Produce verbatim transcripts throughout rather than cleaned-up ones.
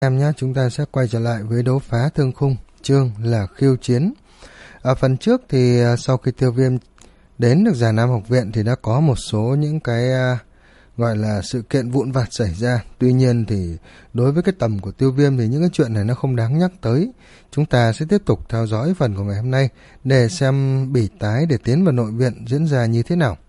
Em nhé, chúng ta sẽ quay trở lại với đấu phá thương khung, chương là khiêu chiến. Ở phần trước thì sau khi Tiêu Viêm đến được Già Nam học viện thì đã có một số những cái uh, gọi là sự kiện vụn vặt xảy ra. Tuy nhiên thì đối với cái tầm của Tiêu Viêm thì những cái chuyện này nó không đáng nhắc tới. Chúng ta sẽ tiếp tục theo dõi phần của ngày hôm nay để xem bỉ tái để tiến vào nội viện diễn ra như thế nào.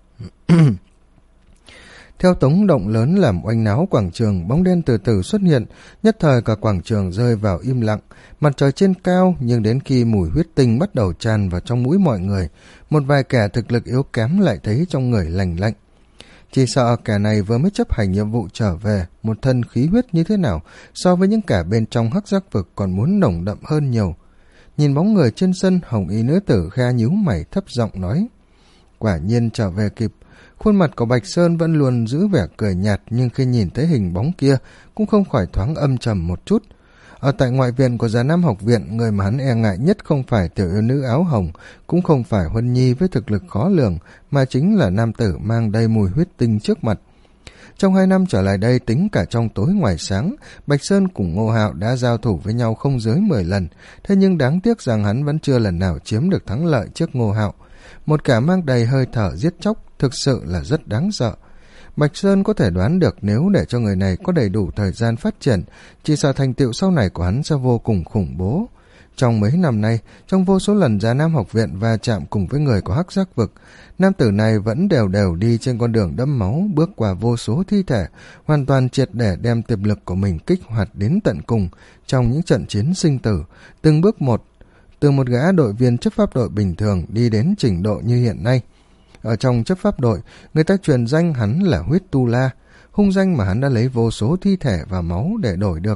Theo tống động lớn làm oanh náo quảng trường, bóng đen từ từ xuất hiện, nhất thời cả quảng trường rơi vào im lặng. Mặt trời trên cao, nhưng đến khi mùi huyết tinh bắt đầu tràn vào trong mũi mọi người, một vài kẻ thực lực yếu kém lại thấy trong người lành lạnh. Chỉ sợ kẻ này vừa mới chấp hành nhiệm vụ trở về, một thân khí huyết như thế nào so với những kẻ bên trong hắc giác vực còn muốn nồng đậm hơn nhiều. Nhìn bóng người trên sân, hồng y nữ tử khe nhíu mày thấp giọng nói: quả nhiên trở về kịp. Khuôn mặt của Bạch Sơn vẫn luôn giữ vẻ cười nhạt, nhưng khi nhìn thấy hình bóng kia cũng không khỏi thoáng âm trầm một chút. Ở tại ngoại viện của Già Nam học viện, người mà hắn e ngại nhất không phải tiểu yêu nữ áo hồng, cũng không phải Huân Nhi với thực lực khó lường, mà chính là nam tử mang đầy mùi huyết tinh trước mặt. Trong hai năm trở lại đây, tính cả trong tối ngoài sáng, Bạch Sơn cùng Ngô Hạo đã giao thủ với nhau không dưới mười lần, thế nhưng đáng tiếc rằng hắn vẫn chưa lần nào chiếm được thắng lợi trước Ngô Hạo. Một kẻ mang đầy hơi thở giết chóc thực sự là rất đáng sợ. Bạch Sơn có thể đoán được nếu để cho người này có đầy đủ thời gian phát triển, chỉ sợ thành tựu sau này của hắn sẽ vô cùng khủng bố. Trong mấy năm nay, trong vô số lần Già Nam học viện va chạm cùng với người của hắc giác vực, nam tử này vẫn đều đều đi trên con đường đẫm máu, bước qua vô số thi thể, hoàn toàn triệt để đem tiềm lực của mình kích hoạt đến tận cùng trong những trận chiến sinh tử, từng bước một, từ một gã đội viên chấp pháp đội bình thường đi đến trình độ như hiện nay. Ở trong chấp pháp đội, người ta truyền danh hắn là Huyết Tu La, hung danh mà hắn đã lấy vô số thi thể và máu để đổi được.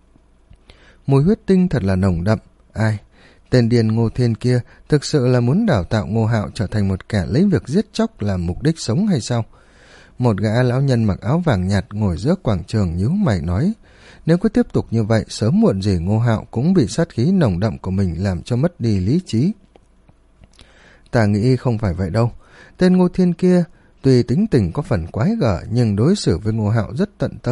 Mùi huyết tinh thật là nồng đậm. Ai? Tên điên Ngô Thiên kia thực sự là muốn đào tạo Ngô Hạo trở thành một kẻ lấy việc giết chóc làm mục đích sống hay sao? Một gã lão nhân mặc áo vàng nhạt ngồi giữa quảng trường nhíu mày nói: nếu cứ tiếp tục như vậy, sớm muộn gì Ngô Hạo cũng bị sát khí nồng đậm của mình làm cho mất đi lý trí. Ta nghĩ không phải vậy đâu. Tên Ngô Thiên kia tuy tính tình có phần quái gở, nhưng đối xử với Ngô Hạo rất tận tâm.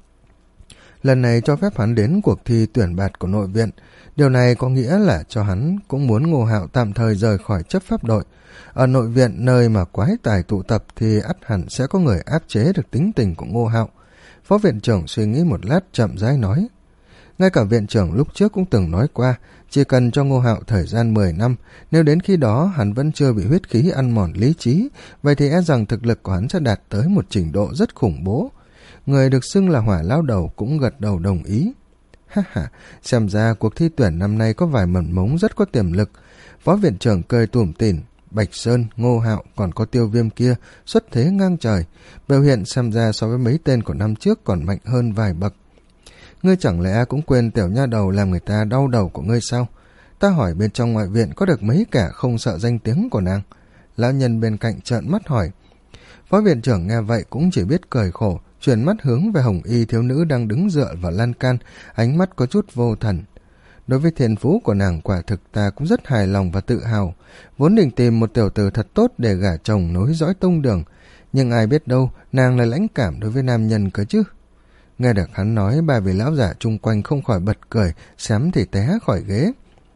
Lần này cho phép hắn đến cuộc thi tuyển bạt của nội viện, điều này có nghĩa là cho hắn cũng muốn Ngô Hạo tạm thời rời khỏi chấp pháp đội. Ở nội viện, nơi mà quái tài tụ tập, thì ắt hẳn sẽ có người áp chế được tính tình của Ngô Hạo. Phó viện trưởng suy nghĩ một lát chậm rãi nói: ngay cả viện trưởng lúc trước cũng từng nói qua, chỉ cần cho Ngô Hạo thời gian mười năm, nếu đến khi đó hắn vẫn chưa bị huyết khí ăn mòn lý trí, vậy thì e rằng thực lực của hắn sẽ đạt tới một trình độ rất khủng bố. Người được xưng là Hỏa Lão Đầu cũng gật đầu đồng ý. Ha ha, xem ra cuộc thi tuyển năm nay có vài mầm mống rất có tiềm lực. Phó viện trưởng cười tủm tỉm: Bạch Sơn, Ngô Hạo còn có Tiêu Viêm kia xuất thế ngang trời, biểu hiện xem ra so với mấy tên của năm trước còn mạnh hơn vài bậc. Ngươi chẳng lẽ cũng quên tiểu nha đầu làm người ta đau đầu của ngươi sao? Ta hỏi bên trong ngoại viện có được mấy kẻ không sợ danh tiếng của nàng? Lão nhân bên cạnh trợn mắt hỏi. Phó viện trưởng nghe vậy cũng chỉ biết cười khổ, chuyển mắt hướng về hồng y thiếu nữ đang đứng dựa vào lan can, ánh mắt có chút vô thần. Đối với thiên phú của nàng, quả thực ta cũng rất hài lòng và tự hào, vốn định tìm một tiểu tử thật tốt để gả chồng nối dõi tông đường, nhưng ai biết đâu nàng lại lãnh cảm đối với nam nhân cơ chứ. Nghe được hắn nói, ba vị lão giả chung quanh không khỏi bật cười, xém thì té khỏi ghế.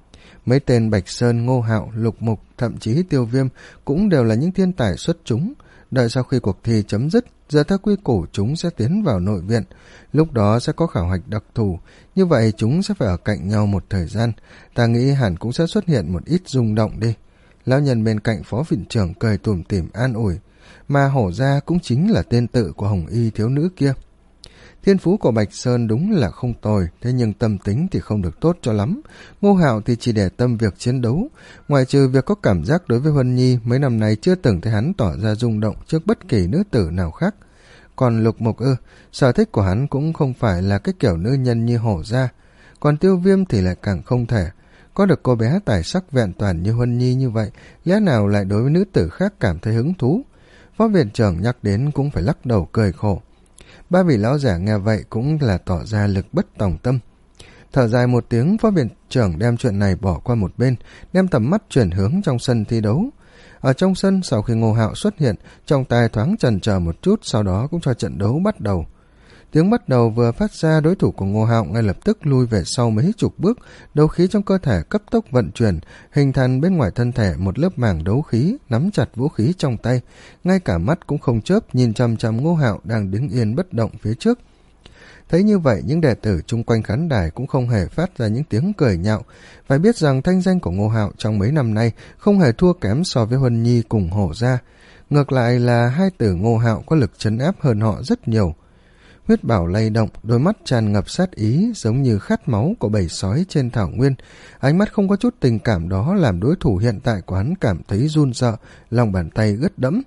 Mấy tên Bạch Sơn, Ngô Hạo, Lục Mục, thậm chí Tiêu Viêm cũng đều là những thiên tài xuất chúng. Đợi sau khi cuộc thi chấm dứt, giờ theo quy củ chúng sẽ tiến vào nội viện, lúc đó sẽ có khảo hạch đặc thù, như vậy chúng sẽ phải ở cạnh nhau một thời gian, ta nghĩ hẳn cũng sẽ xuất hiện một ít rung động đi. Lão nhân bên cạnh phó viện trưởng cười tủm tỉm an ủi, mà hổ ra cũng chính là tên tự của hồng y thiếu nữ kia. Thiên phú của Bạch Sơn đúng là không tồi, thế nhưng tâm tính thì không được tốt cho lắm. Ngô Hạo thì chỉ để tâm việc chiến đấu, ngoại trừ việc có cảm giác đối với Huân Nhi, mấy năm nay chưa từng thấy hắn tỏ ra rung động trước bất kỳ nữ tử nào khác. Còn Lục Mục ư, sở thích của hắn cũng không phải là cái kiểu nữ nhân như hổ ra. Còn Tiêu Viêm thì lại càng không thể. Có được cô bé tài sắc vẹn toàn như Huân Nhi như vậy, lẽ nào lại đối với nữ tử khác cảm thấy hứng thú? Phó viện trưởng nhắc đến cũng phải lắc đầu cười khổ. Ba vị lão giả nghe vậy cũng là tỏ ra lực bất tòng tâm. Thở dài một tiếng, phó viện trưởng đem chuyện này bỏ qua một bên, đem tầm mắt chuyển hướng trong sân thi đấu. Ở trong sân, sau khi Ngô Hạo xuất hiện, trong tai thoáng chần chờ một chút, sau đó cũng cho trận đấu bắt đầu. Tiếng bắt đầu vừa phát ra, đối thủ của Ngô Hạo ngay lập tức lui về sau mấy chục bước, đấu khí trong cơ thể cấp tốc vận chuyển, hình thành bên ngoài thân thể một lớp màng đấu khí, nắm chặt vũ khí trong tay, ngay cả mắt cũng không chớp nhìn chằm chằm Ngô Hạo đang đứng yên bất động phía trước. Thấy như vậy, những đệ tử chung quanh khán đài cũng không hề phát ra những tiếng cười nhạo, phải biết rằng thanh danh của Ngô Hạo trong mấy năm nay không hề thua kém so với Huân Nhi cùng Hổ Gia, ngược lại là hai tử Ngô Hạo có lực trấn áp hơn họ rất nhiều. Huyết Bảo lay động, đôi mắt tràn ngập sát ý giống như khát máu của bầy sói trên thảo nguyên, ánh mắt không có chút tình cảm đó làm đối thủ hiện tại của hắn cảm thấy run sợ, lòng bàn tay ướt đẫm.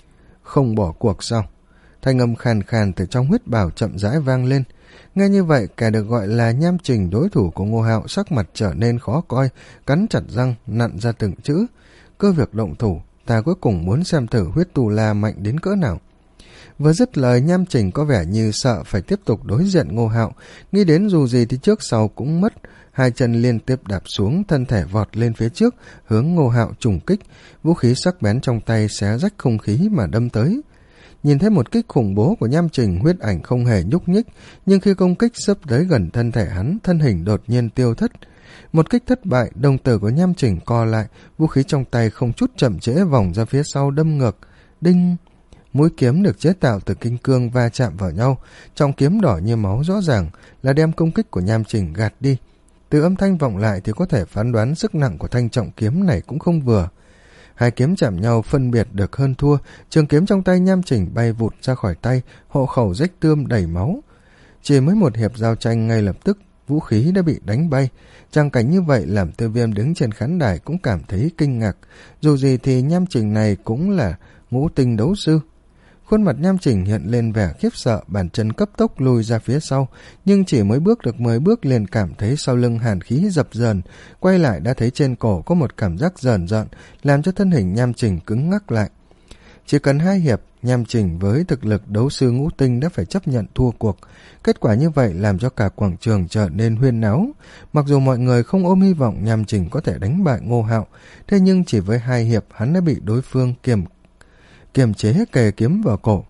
Không bỏ cuộc sao? Thanh âm khàn khàn từ trong Huyết Bảo chậm rãi vang lên. Nghe như vậy, kẻ được gọi là Nham Trình, đối thủ của Ngô Hạo, sắc mặt trở nên khó coi, cắn chặt răng nặn ra từng chữ: "Cơ việc động thủ, ta cuối cùng muốn xem thử Huyết Tu La mạnh đến cỡ nào." Vừa dứt lời, Nham Trình có vẻ như sợ phải tiếp tục đối diện Ngô Hạo, nghĩ đến dù gì thì trước sau cũng mất, hai chân liên tiếp đạp xuống, thân thể vọt lên phía trước, hướng Ngô Hạo trùng kích, vũ khí sắc bén trong tay xé rách không khí mà đâm tới. Nhìn thấy một kích khủng bố của Nham Trình, Huyết Ảnh không hề nhúc nhích, nhưng khi công kích sắp tới gần thân thể hắn, thân hình đột nhiên tiêu thất. Một kích thất bại, đồng tử của Nham Trình co lại, vũ khí trong tay không chút chậm trễ vòng ra phía sau đâm ngược. Đinh! Mũi kiếm được chế tạo từ kim cương va chạm vào nhau, trong kiếm đỏ như máu rõ ràng là đem công kích của Nham Trình gạt đi. Từ âm thanh vọng lại thì có thể phán đoán sức nặng của thanh trọng kiếm này cũng không vừa. Hai kiếm chạm nhau phân biệt được hơn thua, trường kiếm trong tay Nham Trình bay vụt ra khỏi tay, hộ khẩu rách tươm đầy máu. Chỉ mới một hiệp giao tranh, ngay lập tức vũ khí đã bị đánh bay. Tràng cảnh như vậy làm Tiêu Viêm đứng trên khán đài cũng cảm thấy kinh ngạc. Dù gì thì Nham Trình này cũng là ngũ tinh đấu sư. Khuôn mặt Nham Trình hiện lên vẻ khiếp sợ, bàn chân cấp tốc lùi ra phía sau, nhưng chỉ mới bước được mười bước liền cảm thấy sau lưng hàn khí dập dờn, quay lại đã thấy trên cổ có một cảm giác rờn rợn, làm cho thân hình Nham Trình cứng ngắc lại. Chỉ cần hai hiệp, Nham Trình với thực lực đấu sư ngũ tinh đã phải chấp nhận thua cuộc. Kết quả như vậy làm cho cả quảng trường trở nên huyên náo. Mặc dù mọi người không ôm hy vọng Nham Trình có thể đánh bại Ngô Hạo, thế nhưng chỉ với hai hiệp hắn đã bị đối phương kiềm kiềm chế kề kiếm vào cổ.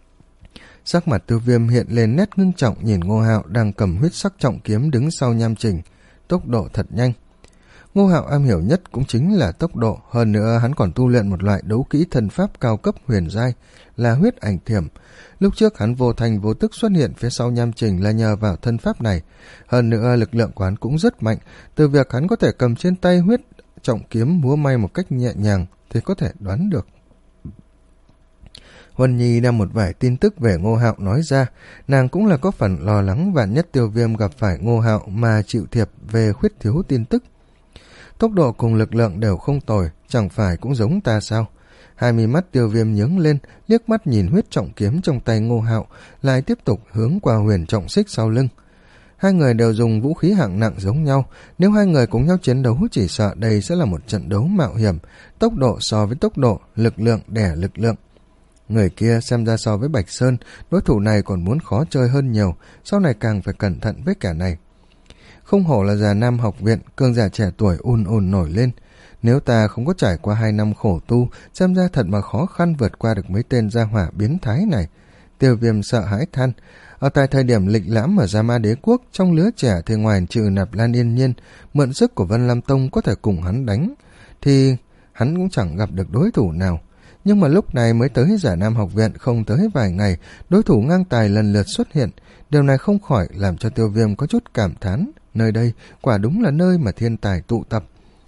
Sắc mặt Tiêu Viêm hiện lên nét ngưng trọng nhìn Ngô Hạo đang cầm huyết sắc trọng kiếm đứng sau Nham Trình, tốc độ thật nhanh. Ngô Hạo am hiểu nhất cũng chính là tốc độ, hơn nữa hắn còn tu luyện một loại đấu kỹ thần pháp cao cấp huyền giai là huyết ảnh thiểm. Lúc trước hắn vô thành vô tức xuất hiện phía sau Nham Trình là nhờ vào thân pháp này, hơn nữa lực lượng của hắn cũng rất mạnh, từ việc hắn có thể cầm trên tay huyết trọng kiếm múa may một cách nhẹ nhàng thì có thể đoán được. Huân Nhi đem một vài tin tức về Ngô Hạo nói ra, nàng cũng là có phần lo lắng vạn nhất Tiêu Viêm gặp phải Ngô Hạo mà chịu thiệp về khuyết thiếu tin tức. Tốc độ cùng lực lượng đều không tồi, chẳng phải cũng giống ta sao? Hai mí mắt Tiêu Viêm nhướng lên, liếc mắt nhìn huyết trọng kiếm trong tay Ngô Hạo, lại tiếp tục hướng qua huyền trọng xích sau lưng. Hai người đều dùng vũ khí hạng nặng giống nhau, nếu hai người cùng nhau chiến đấu chỉ sợ đây sẽ là một trận đấu mạo hiểm, tốc độ so với tốc độ, lực lượng đè lực lượng. Người kia xem ra so với Bạch Sơn, đối thủ này còn muốn khó chơi hơn nhiều, sau này càng phải cẩn thận với kẻ này. Không hổ là già nam học viện, cường giả trẻ tuổi ùn ùn nổi lên. Nếu ta không có trải qua hai năm khổ tu, xem ra thật mà khó khăn vượt qua được mấy tên gia hỏa biến thái này. Tiêu Viêm sợ hãi than. Ở tại thời điểm lịch lãm ở Gia Ma Đế Quốc, trong lứa trẻ thì ngoài trừ Nạp Lan Yên Nhiên, mượn sức của Vân Lam Tông có thể cùng hắn đánh, thì hắn cũng chẳng gặp được đối thủ nào. Nhưng mà lúc này mới tới Giả Nam học viện, không tới vài ngày, đối thủ ngang tài lần lượt xuất hiện. Điều này không khỏi làm cho Tiêu Viêm có chút cảm thán, nơi đây quả đúng là nơi mà thiên tài tụ tập.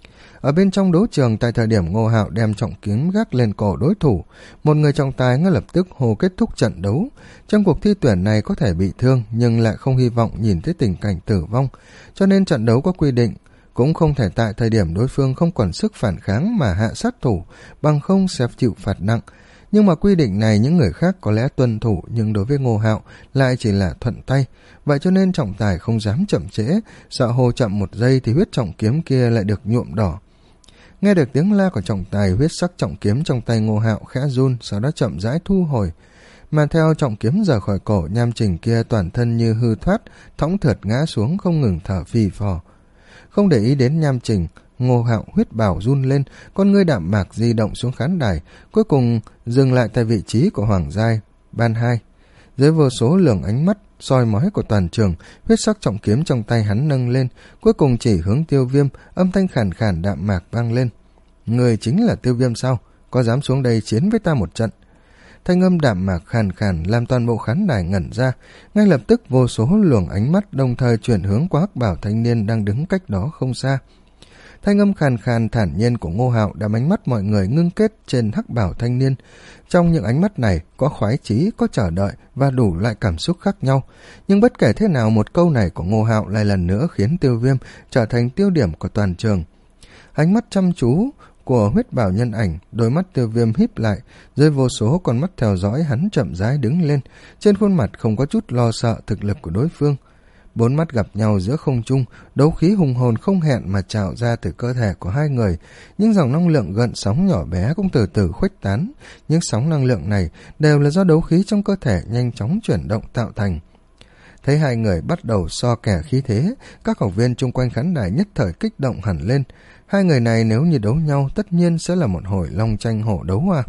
Ở bên trong đấu trường, tại thời điểm Ngô Hạo đem trọng kiếm gác lên cổ đối thủ, một người trọng tài ngay lập tức hô kết thúc trận đấu. Trong cuộc thi tuyển này có thể bị thương nhưng lại không hy vọng nhìn thấy tình cảnh tử vong, cho nên trận đấu có quy định cũng không thể tại thời điểm đối phương không còn sức phản kháng mà hạ sát thủ, bằng không sẽ chịu phạt nặng. Nhưng mà quy định này những người khác có lẽ tuân thủ, nhưng đối với Ngô Hạo lại chỉ là thuận tay. Vậy cho nên trọng tài không dám chậm trễ, sợ hồ chậm một giây thì huyết trọng kiếm kia lại được nhuộm đỏ. Nghe được tiếng la của trọng tài, huyết sắc trọng kiếm trong tay Ngô Hạo khẽ run, sau đó chậm rãi thu hồi. Mà theo trọng kiếm rời khỏi cổ, Nham Trình kia toàn thân như hư thoát, thõng thượt ngã xuống không ngừng thở phì phò. Không để ý đến Nham Trình, Ngô Hạo huyết bảo run lên, con ngươi đạm mạc di động xuống khán đài, cuối cùng dừng lại tại vị trí của Hoàng Giai Ban Hai. Dưới vô số luồng ánh mắt soi mói của toàn trường. Huyết sắc trọng kiếm trong tay hắn nâng lên, cuối cùng chỉ hướng Tiêu Viêm. Âm thanh khàn khàn đạm mạc vang lên: người chính là Tiêu Viêm sao? Có dám xuống đây chiến với ta một trận? Thanh âm đạm mạc khàn khàn làm toàn bộ khán đài ngẩn ra. Ngay lập tức vô số luồng ánh mắt đồng thời chuyển hướng qua hắc bảo thanh niên đang đứng cách đó không xa. Thanh âm khàn khàn thản nhiên của Ngô Hạo đã ánh mắt mọi người ngưng kết trên hắc bảo thanh niên. Trong những ánh mắt này có khoái chí, có chờ đợi và đủ loại cảm xúc khác nhau. Nhưng bất kể thế nào, một câu này của Ngô Hạo lại lần nữa khiến Tiêu Viêm trở thành tiêu điểm của toàn trường. Ánh mắt chăm chú của huyết bảo nhân ảnh, đôi mắt Tiêu Viêm híp lại, dưới vô số con mắt theo dõi hắn chậm rãi đứng lên, trên khuôn mặt không có chút lo sợ thực lực của đối phương. Bốn mắt gặp nhau giữa không trung, đấu khí hùng hồn không hẹn mà trào ra từ cơ thể của hai người. Những dòng năng lượng gợn sóng nhỏ bé cũng từ từ khuếch tán. Những sóng năng lượng này đều là do đấu khí trong cơ thể nhanh chóng chuyển động tạo thành. Thấy hai người bắt đầu so kẻ khí thế, các học viên chung quanh khán đài nhất thời kích động hẳn lên. Hai người này nếu như đấu nhau tất nhiên sẽ là một hồi long tranh hổ đấu à.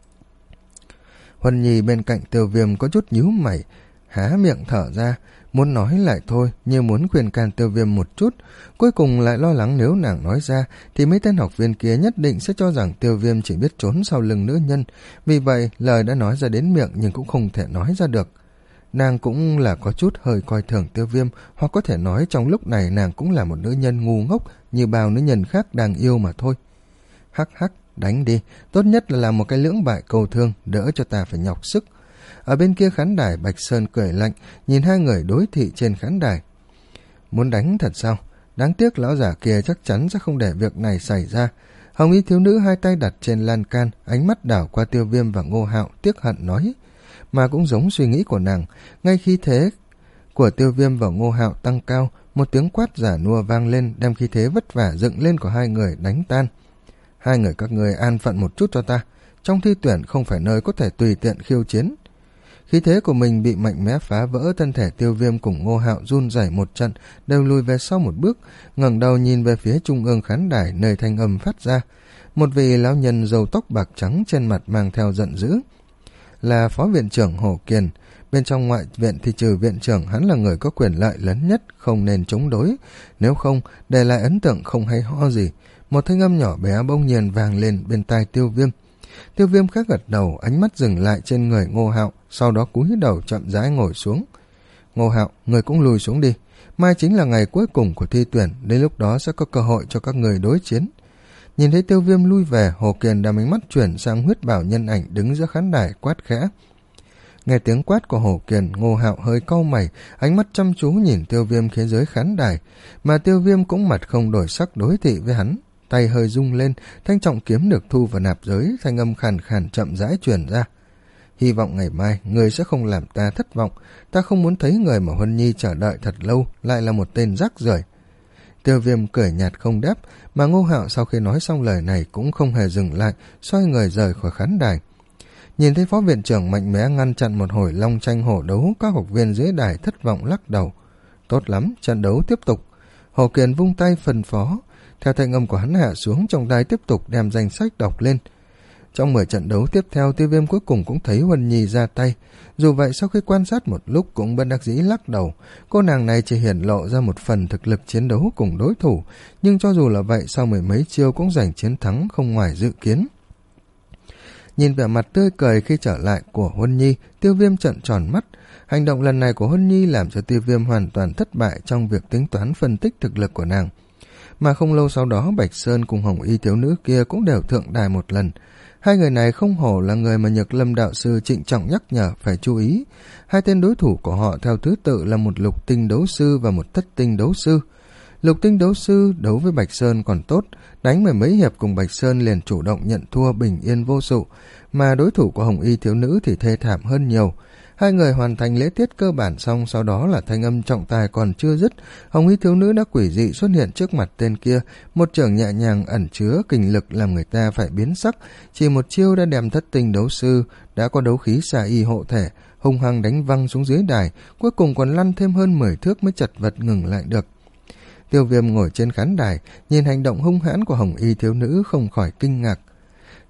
Huân Nhi bên cạnh Tiêu Viêm có chút nhíu mày, há miệng thở ra, muốn nói lại thôi, như muốn khuyên can Tiêu Viêm một chút. Cuối cùng lại lo lắng nếu nàng nói ra thì mấy tên học viên kia nhất định sẽ cho rằng Tiêu Viêm chỉ biết trốn sau lưng nữ nhân. Vì vậy lời đã nói ra đến miệng nhưng cũng không thể nói ra được. Nàng cũng là có chút hơi coi thường Tiêu Viêm, hoặc có thể nói trong lúc này nàng cũng là một nữ nhân ngu ngốc như bao nữ nhân khác đang yêu mà thôi. Hắc hắc, đánh đi, tốt nhất là làm một cái lưỡng bại câu thương, đỡ cho ta phải nhọc sức. Ở bên kia khán đài, Bạch Sơn cười lạnh nhìn hai người đối thị trên khán đài. Muốn đánh thật sao? Đáng tiếc lão giả kia chắc chắn sẽ không để việc này xảy ra. Hồng y thiếu nữ hai tay đặt trên lan can, ánh mắt đảo qua Tiêu Viêm và Ngô Hạo, tiếc hận nói. Mà cũng giống suy nghĩ của nàng, ngay khi thế của Tiêu Viêm và Ngô Hạo tăng cao, một tiếng quát giả nua vang lên, đem khí thế vất vả dựng lên của hai người đánh tan. Hai người các ngươi an phận một chút cho ta, trong thi tuyển không phải nơi có thể tùy tiện khiêu chiến. Khí thế của mình bị mạnh mẽ phá vỡ, thân thể Tiêu Viêm cùng Ngô Hạo run rẩy một trận, đều lùi về sau một bước, ngẩng đầu nhìn về phía trung ương khán đài nơi thanh âm phát ra. Một vị lão nhân râu tóc bạc trắng trên mặt mang theo giận dữ. Là phó viện trưởng Hồ Kiền. Bên trong ngoại viện thì trừ viện trưởng, hắn là người có quyền lợi lớn nhất, không nên chống đối, nếu không để lại ấn tượng không hay ho gì. Một thanh âm nhỏ bé bỗng nhiên vang lên bên tai Tiêu Viêm. Tiêu Viêm khẽ gật đầu, ánh mắt dừng lại trên người Ngô Hạo, sau đó cúi đầu chậm rãi ngồi xuống. Ngô Hạo, người cũng lùi xuống đi, mai chính là ngày cuối cùng của thi tuyển, đến lúc đó sẽ có cơ hội cho các người đối chiến. Nhìn thấy Tiêu Viêm lui về, Hồ Kiền đem ánh mắt chuyển sang huyết bảo nhân ảnh đứng giữa khán đài quát khẽ. Nghe tiếng quát của Hồ Kiền, Ngô Hạo hơi cau mày, ánh mắt chăm chú nhìn Tiêu Viêm phía dưới khán đài, mà Tiêu Viêm cũng mặt không đổi sắc đối thị với hắn. Tay hơi rung lên, thanh trọng kiếm được thu vào nạp giới, thanh âm khàn khàn chậm rãi truyền ra. Hy vọng ngày mai người sẽ không làm ta thất vọng, ta không muốn thấy người mà Huân Nhi chờ đợi thật lâu lại là một tên rác rưởi. Tiêu Viêm cười nhạt không đáp, mà Ngô Hạo sau khi nói xong lời này cũng không hề dừng lại, xoay người rời khỏi khán đài. Nhìn thấy phó viện trưởng mạnh mẽ ngăn chặn một hồi long tranh hổ đấu, các học viên dưới đài thất vọng lắc đầu. Tốt lắm, trận đấu tiếp tục. Hồ Kiền vung tay phân phó, theo thanh âm của hắn hạ xuống, trong tay tiếp tục đem danh sách đọc lên. Trong mười trận đấu tiếp theo, Tiêu Viêm cuối cùng cũng thấy Huân Nhi ra tay. Dù vậy sau khi quan sát một lúc cũng bất đắc dĩ lắc đầu. Cô nàng này chỉ hiển lộ ra một phần thực lực chiến đấu cùng đối thủ, nhưng cho dù là vậy sau mười mấy chiêu cũng giành chiến thắng không ngoài dự kiến. Nhìn vẻ mặt tươi cười khi trở lại của Huân Nhi, Tiêu Viêm trợn tròn mắt. Hành động lần này của Huân Nhi làm cho Tiêu Viêm hoàn toàn thất bại trong việc tính toán phân tích thực lực của nàng. Mà không lâu sau đó, Bạch Sơn cùng Hồng Y thiếu nữ kia cũng đều thượng đài một lần. Hai người này không hổ là người mà Nhược Lâm đạo sư trịnh trọng nhắc nhở phải chú ý. Hai tên đối thủ của họ theo thứ tự là một lục tinh đấu sư và một thất tinh đấu sư. Lục tinh đấu sư đấu với Bạch Sơn còn tốt, đánh mười mấy hiệp cùng Bạch Sơn liền chủ động nhận thua bình yên vô sự, mà đối thủ của Hồng Y thiếu nữ thì thê thảm hơn nhiều. Hai người hoàn thành lễ tiết cơ bản xong, sau đó là thanh âm trọng tài còn chưa dứt, Hồng Y thiếu nữ đã quỷ dị xuất hiện trước mặt tên kia, một chưởng nhẹ nhàng ẩn chứa kình lực làm người ta phải biến sắc, chỉ một chiêu đã đem thất tinh đấu sư đã có đấu khí xà y hộ thể, hung hăng đánh văng xuống dưới đài, cuối cùng còn lăn thêm hơn mười thước mới chật vật ngừng lại được. Tiêu Viêm ngồi trên khán đài, nhìn hành động hung hãn của Hồng Y thiếu nữ không khỏi kinh ngạc.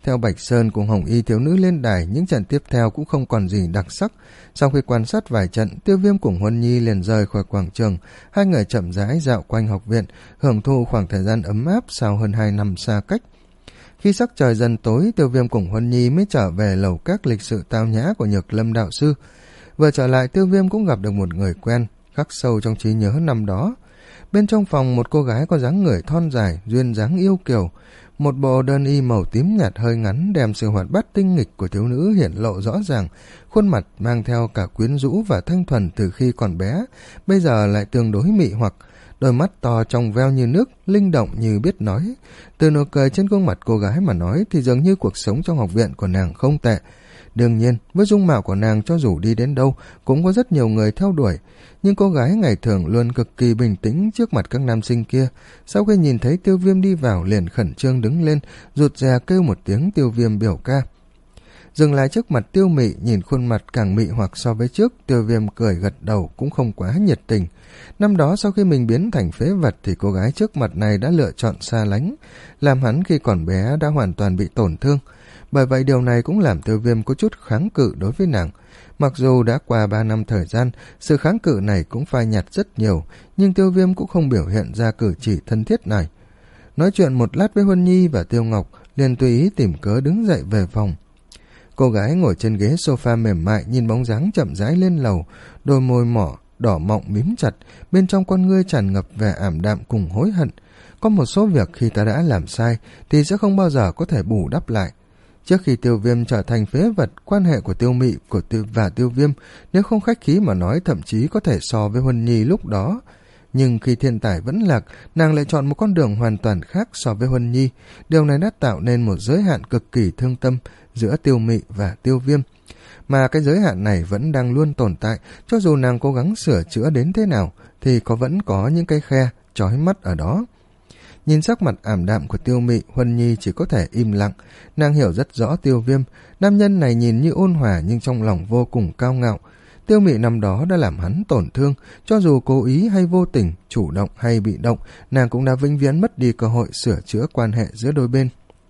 Theo Bạch Sơn cùng Hồng Y thiếu nữ lên đài, những trận tiếp theo cũng không còn gì đặc sắc. Sau khi quan sát vài trận, Tiêu Viêm cùng Huân Nhi liền rời khỏi quảng trường. Hai người chậm rãi dạo quanh học viện, hưởng thụ khoảng thời gian ấm áp sau hơn hai năm xa cách. Khi sắc trời dần tối, Tiêu Viêm cùng Huân Nhi mới trở về lầu các lịch sự tao nhã của Nhược Lâm đạo sư. Vừa trở lại, Tiêu Viêm cũng gặp được một người quen, khắc sâu trong trí nhớ năm đó. Bên trong phòng, một cô gái có dáng người thon dài, duyên dáng yêu kiều. Một bộ đơn y màu tím nhạt hơi ngắn đem sự hoạt bát tinh nghịch của thiếu nữ hiển lộ rõ ràng, khuôn mặt mang theo cả quyến rũ và thanh thuần từ khi còn bé, bây giờ lại tương đối mị hoặc, đôi mắt to trong veo như nước, linh động như biết nói. Từ nụ cười trên gương mặt cô gái mà nói thì dường như cuộc sống trong học viện của nàng không tệ. Đương nhiên, với dung mạo của nàng cho dù đi đến đâu cũng có rất nhiều người theo đuổi, nhưng cô gái ngày thường luôn cực kỳ bình tĩnh trước mặt các nam sinh kia. Sau khi nhìn thấy Tiêu Viêm đi vào liền khẩn trương đứng lên, rụt rè kêu một tiếng Tiêu Viêm biểu ca. Dừng lại trước mặt Tiêu Mị, nhìn khuôn mặt càng mị hoặc so với trước, Tiêu Viêm cười gật đầu cũng không quá nhiệt tình. Năm đó sau khi mình biến thành phế vật thì cô gái trước mặt này đã lựa chọn xa lánh, làm hắn khi còn bé đã hoàn toàn bị tổn thương. Bởi vậy điều này cũng làm Tiêu Viêm có chút kháng cự đối với nàng. Mặc dù đã qua ba năm thời gian, sự kháng cự này cũng phai nhạt rất nhiều, nhưng Tiêu Viêm cũng không biểu hiện ra cử chỉ thân thiết này. Nói chuyện một lát với Huân Nhi và Tiêu Ngọc, liền tùy ý tìm cớ đứng dậy về phòng. Cô gái ngồi trên ghế sofa mềm mại nhìn bóng dáng chậm rãi lên lầu, đôi môi mỏ đỏ mọng mím chặt, bên trong con ngươi tràn ngập vẻ ảm đạm cùng hối hận. Có một số việc khi ta đã làm sai thì sẽ không bao giờ có thể bù đắp lại. Trước khi Tiêu Viêm trở thành phế vật, quan hệ của Tiêu Mị của tiêu và Tiêu Viêm nếu không khách khí mà nói thậm chí có thể so với Huân Nhi lúc đó. Nhưng khi thiên tài vẫn lạc, nàng lại chọn một con đường hoàn toàn khác so với Huân Nhi. Điều này đã tạo nên một giới hạn cực kỳ thương tâm giữa Tiêu Mị và Tiêu Viêm. Mà cái giới hạn này vẫn đang luôn tồn tại, cho dù nàng cố gắng sửa chữa đến thế nào thì có vẫn có những cái khe chói mắt ở đó. Nhìn sắc mặt ảm đạm của Tiêu Mị, Huân Nhi chỉ có thể im lặng. Nàng hiểu rất rõ Tiêu Viêm, nam nhân này nhìn như ôn hòa nhưng trong lòng vô cùng cao ngạo. Tiêu Mị năm đó đã làm hắn tổn thương, cho dù cố ý hay vô tình, chủ động hay bị động, nàng cũng đã vĩnh viễn mất đi cơ hội sửa chữa quan hệ giữa đôi bên.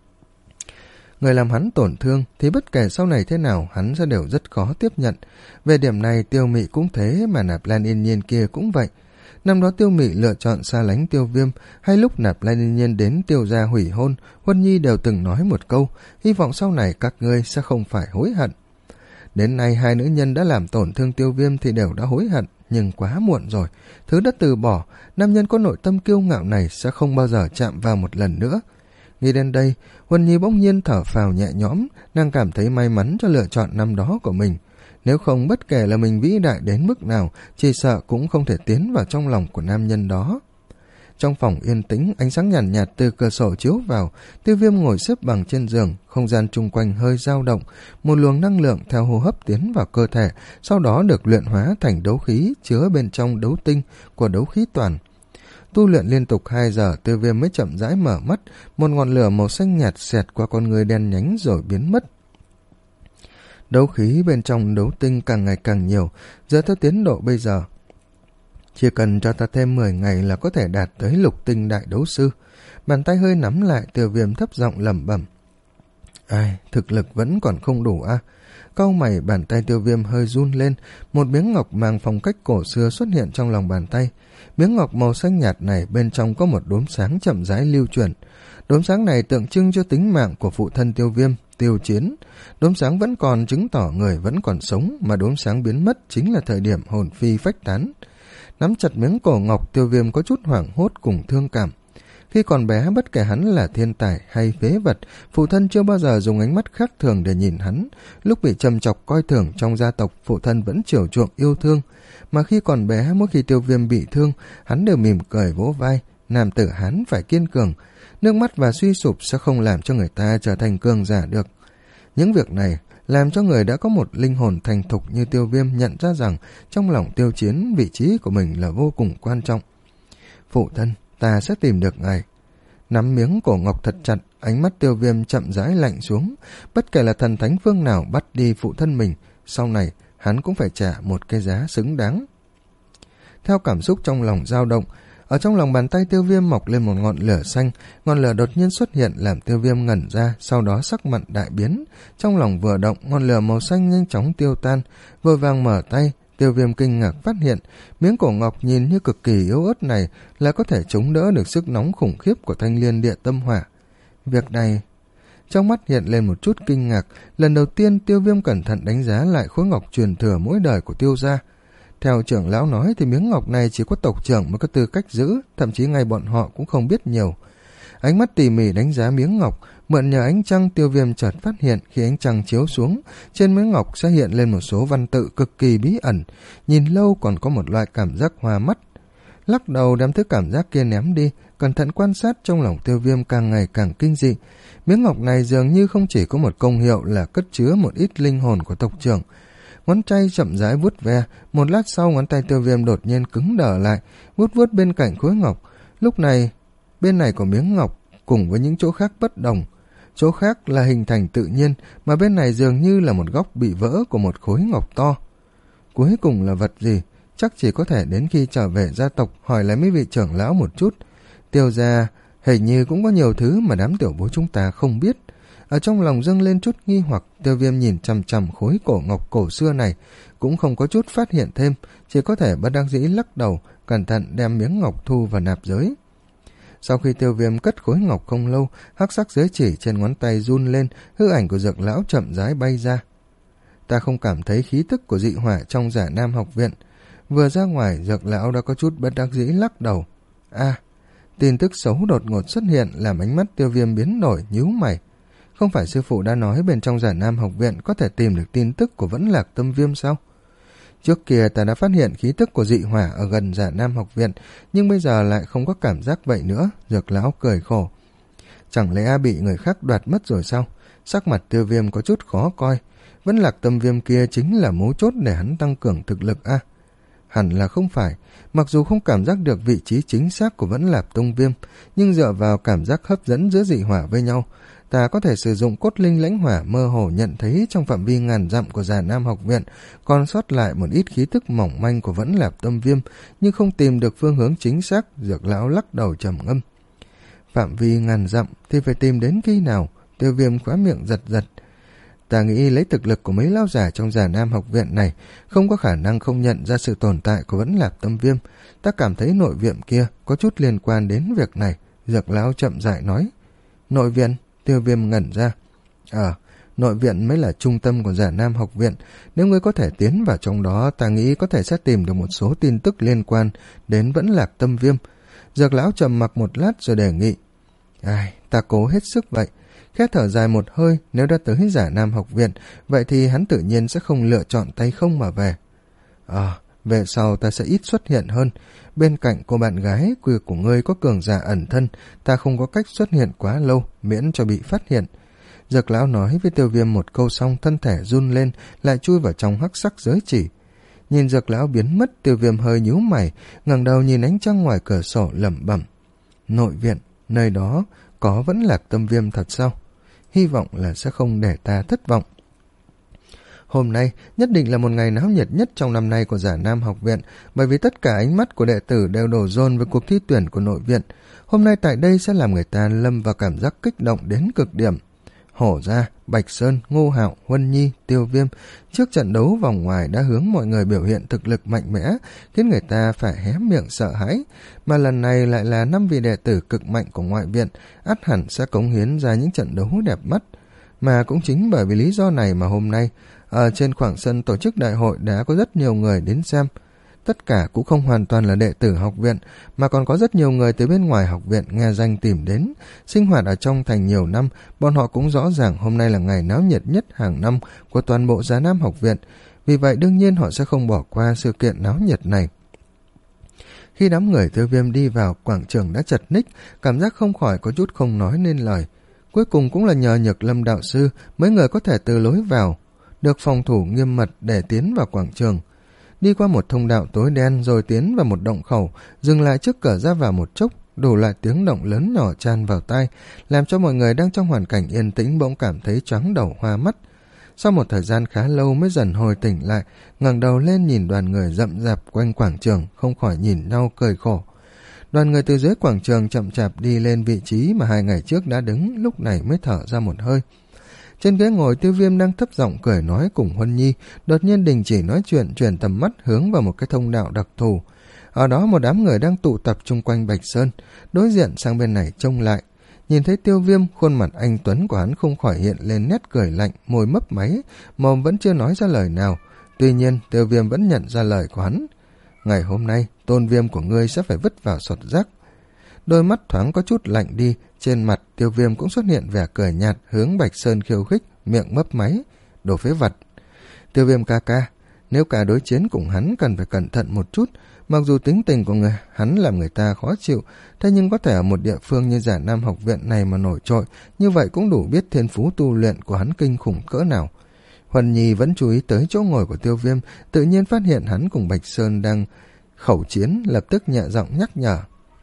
Người làm hắn tổn thương thì bất kể sau này thế nào hắn sẽ đều rất khó tiếp nhận. Về điểm này Tiêu Mị cũng thế, mà Nạp Lan Yên Nhiên kia cũng vậy. Năm đó Tiêu Mị lựa chọn xa lánh Tiêu Viêm, hay lúc Nạp Lan Yên Nhiên đến Tiêu gia hủy hôn, Huân Nhi đều từng nói một câu, hy vọng sau này các ngươi sẽ không phải hối hận. Đến nay hai nữ nhân đã làm tổn thương Tiêu Viêm thì đều đã hối hận, nhưng quá muộn rồi. Thứ đã từ bỏ, nam nhân có nội tâm kiêu ngạo này sẽ không bao giờ chạm vào một lần nữa. Nghĩ đến đây, Huân Nhi bỗng nhiên thở phào nhẹ nhõm, nàng cảm thấy may mắn cho lựa chọn năm đó của mình. Nếu không, bất kể là mình vĩ đại đến mức nào, chỉ sợ cũng không thể tiến vào trong lòng của nam nhân đó. Trong phòng yên tĩnh, ánh sáng nhàn nhạt, nhạt từ cửa sổ chiếu vào, Tiêu Viêm ngồi xếp bằng trên giường, không gian chung quanh hơi dao động, một luồng năng lượng theo hô hấp tiến vào cơ thể, sau đó được luyện hóa thành đấu khí chứa bên trong đấu tinh của đấu khí toàn. Tu luyện liên tục hai giờ, Tiêu Viêm mới chậm rãi mở mắt, một ngọn lửa màu xanh nhạt xẹt qua con người đen nhánh rồi biến mất. Đấu khí bên trong đấu tinh càng ngày càng nhiều, dựa theo tiến độ bây giờ, chỉ cần cho ta thêm mười ngày là có thể đạt tới lục tinh đại đấu sư. Bàn tay hơi nắm lại, Tiêu Viêm thấp giọng lẩm bẩm. Ai, thực lực vẫn còn không đủ à? Cau mày, bàn tay Tiêu Viêm hơi run lên, một miếng ngọc mang phong cách cổ xưa xuất hiện trong lòng bàn tay. Miếng ngọc màu xanh nhạt này bên trong có một đốm sáng chậm rãi lưu chuyển. Đốm sáng này tượng trưng cho tính mạng của phụ thân Tiêu Viêm, Tiêu Chiến. Đốm sáng vẫn còn chứng tỏ người vẫn còn sống, mà đốm sáng biến mất chính là thời điểm hồn phi phách tán. Nắm chặt miếng cổ ngọc, Tiêu Viêm có chút hoảng hốt cùng thương cảm. Khi còn bé, bất kể hắn là thiên tài hay phế vật, phụ thân chưa bao giờ dùng ánh mắt khác thường để nhìn hắn. Lúc bị trầm chọc coi thường trong gia tộc, phụ thân vẫn chiều chuộng yêu thương. Mà khi còn bé, mỗi khi Tiêu Viêm bị thương, hắn đều mỉm cười vỗ vai, nam tử hắn phải kiên cường. Nước mắt và suy sụp sẽ không làm cho người ta trở thành cường giả được. Những việc này làm cho người đã có một linh hồn thành thục như Tiêu Viêm nhận ra rằng trong lòng Tiêu Chiến, vị trí của mình là vô cùng quan trọng. Phụ thân, ta sẽ tìm được ngài. Nắm miếng cổ ngọc thật chặt, ánh mắt Tiêu Viêm chậm rãi lạnh xuống. Bất kể là thần thánh phương nào bắt đi phụ thân mình, sau này hắn cũng phải trả một cái giá xứng đáng. Theo cảm xúc trong lòng dao động, Ở trong lòng bàn tay Tiêu Viêm mọc lên một ngọn lửa xanh, ngọn lửa đột nhiên xuất hiện làm Tiêu Viêm ngẩn ra, sau đó sắc mặt đại biến. Trong lòng vừa động, ngọn lửa màu xanh nhanh chóng tiêu tan, vội vàng mở tay. Tiêu Viêm kinh ngạc phát hiện, miếng cổ ngọc nhìn như cực kỳ yếu ớt này là có thể chống đỡ được sức nóng khủng khiếp của thanh liên địa tâm hỏa. Việc này... Trong mắt hiện lên một chút kinh ngạc, lần đầu tiên Tiêu Viêm cẩn thận đánh giá lại khối ngọc truyền thừa mỗi đời của Tiêu gia. Theo trưởng lão nói thì miếng ngọc này chỉ có tộc trưởng mới có tư cách giữ, thậm chí ngay bọn họ cũng không biết nhiều. Ánh mắt tỉ mỉ đánh giá miếng ngọc, mượn nhờ ánh trăng, Tiêu Viêm chợt phát hiện khi ánh trăng chiếu xuống, trên miếng ngọc sẽ hiện lên một số văn tự cực kỳ bí ẩn, nhìn lâu còn có một loại cảm giác hoa mắt. Lắc đầu đem thứ cảm giác kia ném đi, cẩn thận quan sát, trong lòng Tiêu Viêm càng ngày càng kinh dị. Miếng ngọc này dường như không chỉ có một công hiệu là cất chứa một ít linh hồn của tộc trưởng. Ngón tay chậm rãi vuốt ve, một lát sau ngón tay Tiêu Viêm đột nhiên cứng đờ lại, vuốt vuốt bên cạnh khối ngọc. Lúc này, bên này của miếng ngọc cùng với những chỗ khác bất đồng. Chỗ khác là hình thành tự nhiên, mà bên này dường như là một góc bị vỡ của một khối ngọc to. Cuối cùng là vật gì? Chắc chỉ có thể đến khi trở về gia tộc hỏi lại mấy vị trưởng lão một chút. Tiêu gia hình như cũng có nhiều thứ mà đám tiểu bối chúng ta không biết. Ở trong lòng dâng lên chút nghi hoặc, Tiêu Viêm nhìn chằm chằm khối cổ ngọc cổ xưa này, cũng không có chút phát hiện thêm, chỉ có thể bất đắc dĩ lắc đầu, cẩn thận đem miếng ngọc thu vào nạp giới. Sau khi Tiêu Viêm cất khối ngọc không lâu, hắc sắc giới chỉ trên ngón tay run lên, hư ảnh của Dược lão chậm rãi bay ra. Ta không cảm thấy khí tức của dị hỏa trong Giả Nam học viện. Vừa ra ngoài, Dược lão đã có chút bất đắc dĩ lắc đầu. A, tin tức xấu đột ngột xuất hiện làm ánh mắt Tiêu Viêm biến đổi, nhíu mày. Không phải sư phụ đã nói bên trong Giả Nam học viện có thể tìm được tin tức của Vẫn Lạc Tâm Viêm sao? Trước kia ta đã phát hiện khí tức của dị hỏa ở gần Giả Nam học viện, nhưng bây giờ lại không có cảm giác vậy nữa. Dược lão cười khổ. Chẳng lẽ bị người khác đoạt mất rồi sao? Sắc mặt Tiêu Viêm có chút khó coi. Vẫn Lạc Tâm Viêm kia chính là mấu chốt để hắn tăng cường thực lực a? À? Hẳn là không phải. Mặc dù không cảm giác được vị trí chính xác của Vẫn Lạc Tông Viêm, nhưng dựa vào cảm giác hấp dẫn giữa dị hỏa với nhau, ta có thể sử dụng cốt linh lãnh hỏa mơ hồ nhận thấy trong phạm vi ngàn dặm của Giả Nam học viện còn sót lại một ít khí tức mỏng manh của Vẫn Lạc Tâm Viêm, nhưng không tìm được phương hướng chính xác. Dược lão lắc đầu trầm ngâm. Phạm vi ngàn dặm thì phải tìm đến khi nào? Tiêu Viêm khóe miệng giật giật. Ta nghĩ lấy thực lực của mấy lão giả trong Giả Nam học viện này, không có khả năng không nhận ra sự tồn tại của Vẫn Lạc Tâm Viêm. Ta cảm thấy nội viện kia có chút liên quan đến việc này. Dược lão chậm rãi nói. Nội viện? Tiêu Viêm ngẩn ra. Ờ, à, nội viện mới là trung tâm của Giả Nam học viện. Nếu ngươi có thể tiến vào trong đó, ta nghĩ có thể sẽ tìm được một số tin tức liên quan đến Vẫn Lạc Tâm Viêm. Dược lão trầm mặc một lát rồi đề nghị. Ai, ta cố hết sức vậy. Khẽ thở dài một hơi, nếu đã tới Giả Nam học viện, vậy thì hắn tự nhiên sẽ không lựa chọn tay không mà về. Ờ, à, về sau ta sẽ ít xuất hiện hơn. Bên cạnh cô bạn gái quê của ngươi có cường giả ẩn thân, ta không có cách xuất hiện quá lâu, miễn cho bị phát hiện. Dược lão nói với Tiêu Viêm một câu xong, thân thể run lên, lại chui vào trong hắc sắc giới chỉ. Nhìn Dược lão biến mất, Tiêu Viêm hơi nhíu mày, ngẩng đầu nhìn ánh trăng ngoài cửa sổ lẩm bẩm. Nội viện, nơi đó có Vẫn Lạc Tâm Viêm thật sao? Hy vọng là sẽ không để ta thất vọng. Hôm nay nhất định là một ngày náo nhiệt nhất trong năm nay của Giả Nam học viện, bởi vì tất cả ánh mắt của đệ tử đều đổ dồn về cuộc thi tuyển của nội viện. Hôm nay tại đây sẽ làm người ta lâm vào cảm giác kích động đến cực điểm. Hổ Gia, Bạch Sơn, Ngô Hạo, Huân Nhi, Tiêu Viêm trước trận đấu vòng ngoài đã hướng mọi người biểu hiện thực lực mạnh mẽ, khiến người ta phải hé miệng sợ hãi. Mà lần này lại là năm vị đệ tử cực mạnh của ngoại viện, ắt hẳn sẽ cống hiến ra những trận đấu đẹp mắt. Mà cũng chính bởi vì lý do này mà hôm nay, ở trên khoảng sân tổ chức đại hội đã có rất nhiều người đến xem. Tất cả cũng không hoàn toàn là đệ tử học viện, mà còn có rất nhiều người từ bên ngoài học viện nghe danh tìm đến. Sinh hoạt ở trong thành nhiều năm, bọn họ cũng rõ ràng hôm nay là ngày náo nhiệt nhất hàng năm của toàn bộ Giả Nam học viện. Vì vậy đương nhiên họ sẽ không bỏ qua sự kiện náo nhiệt này. Khi đám người Tiêu Viêm đi vào, quảng trường đã chật ních, cảm giác không khỏi có chút không nói nên lời. Cuối cùng cũng là nhờ Nhược Lâm đạo sư mấy người có thể từ lối vào được phòng thủ nghiêm mật để tiến vào quảng trường. Đi qua một thông đạo tối đen rồi tiến vào một động khẩu, dừng lại trước cửa ra vào một chốc, đủ loại tiếng động lớn nhỏ tràn vào tai, làm cho mọi người đang trong hoàn cảnh yên tĩnh bỗng cảm thấy choáng đầu hoa mắt. Sau một thời gian khá lâu mới dần hồi tỉnh lại, ngẩng đầu lên nhìn đoàn người rậm rạp quanh quảng trường, không khỏi nhìn nhau cười khổ. Đoàn người từ dưới quảng trường chậm chạp đi lên vị trí mà hai ngày trước đã đứng, lúc này mới thở ra một hơi. Trên ghế ngồi, Tiêu Viêm đang thấp giọng cười nói cùng Huân Nhi, đột nhiên đình chỉ nói chuyện, chuyển tầm mắt hướng vào một cái thông đạo đặc thù. Ở đó một đám người đang tụ tập chung quanh Bạch Sơn, đối diện sang bên này trông lại. Nhìn thấy Tiêu Viêm, khuôn mặt anh tuấn của hắn không khỏi hiện lên nét cười lạnh, môi mấp máy, mồm vẫn chưa nói ra lời nào. Tuy nhiên, Tiêu Viêm vẫn nhận ra lời của hắn. Ngày hôm nay, tôn viêm của ngươi sẽ phải vứt vào sọt rác. Đôi mắt thoáng có chút lạnh đi, trên mặt Tiêu Viêm cũng xuất hiện vẻ cười nhạt, hướng Bạch Sơn khiêu khích, miệng mấp máy. Đồ phế vật. Tiêu Viêm ca ca, nếu cả đối chiến cùng hắn cần phải cẩn thận một chút. Mặc dù tính tình của người hắn làm người ta khó chịu, thế nhưng có thể ở một địa phương như Giả Nam học viện này mà nổi trội, như vậy cũng đủ biết thiên phú tu luyện của hắn kinh khủng cỡ nào. Huân Nhi vẫn chú ý tới chỗ ngồi của Tiêu Viêm, tự nhiên phát hiện hắn cùng Bạch Sơn đang khẩu chiến, lập tức nhẹ giọng nhắc nhở.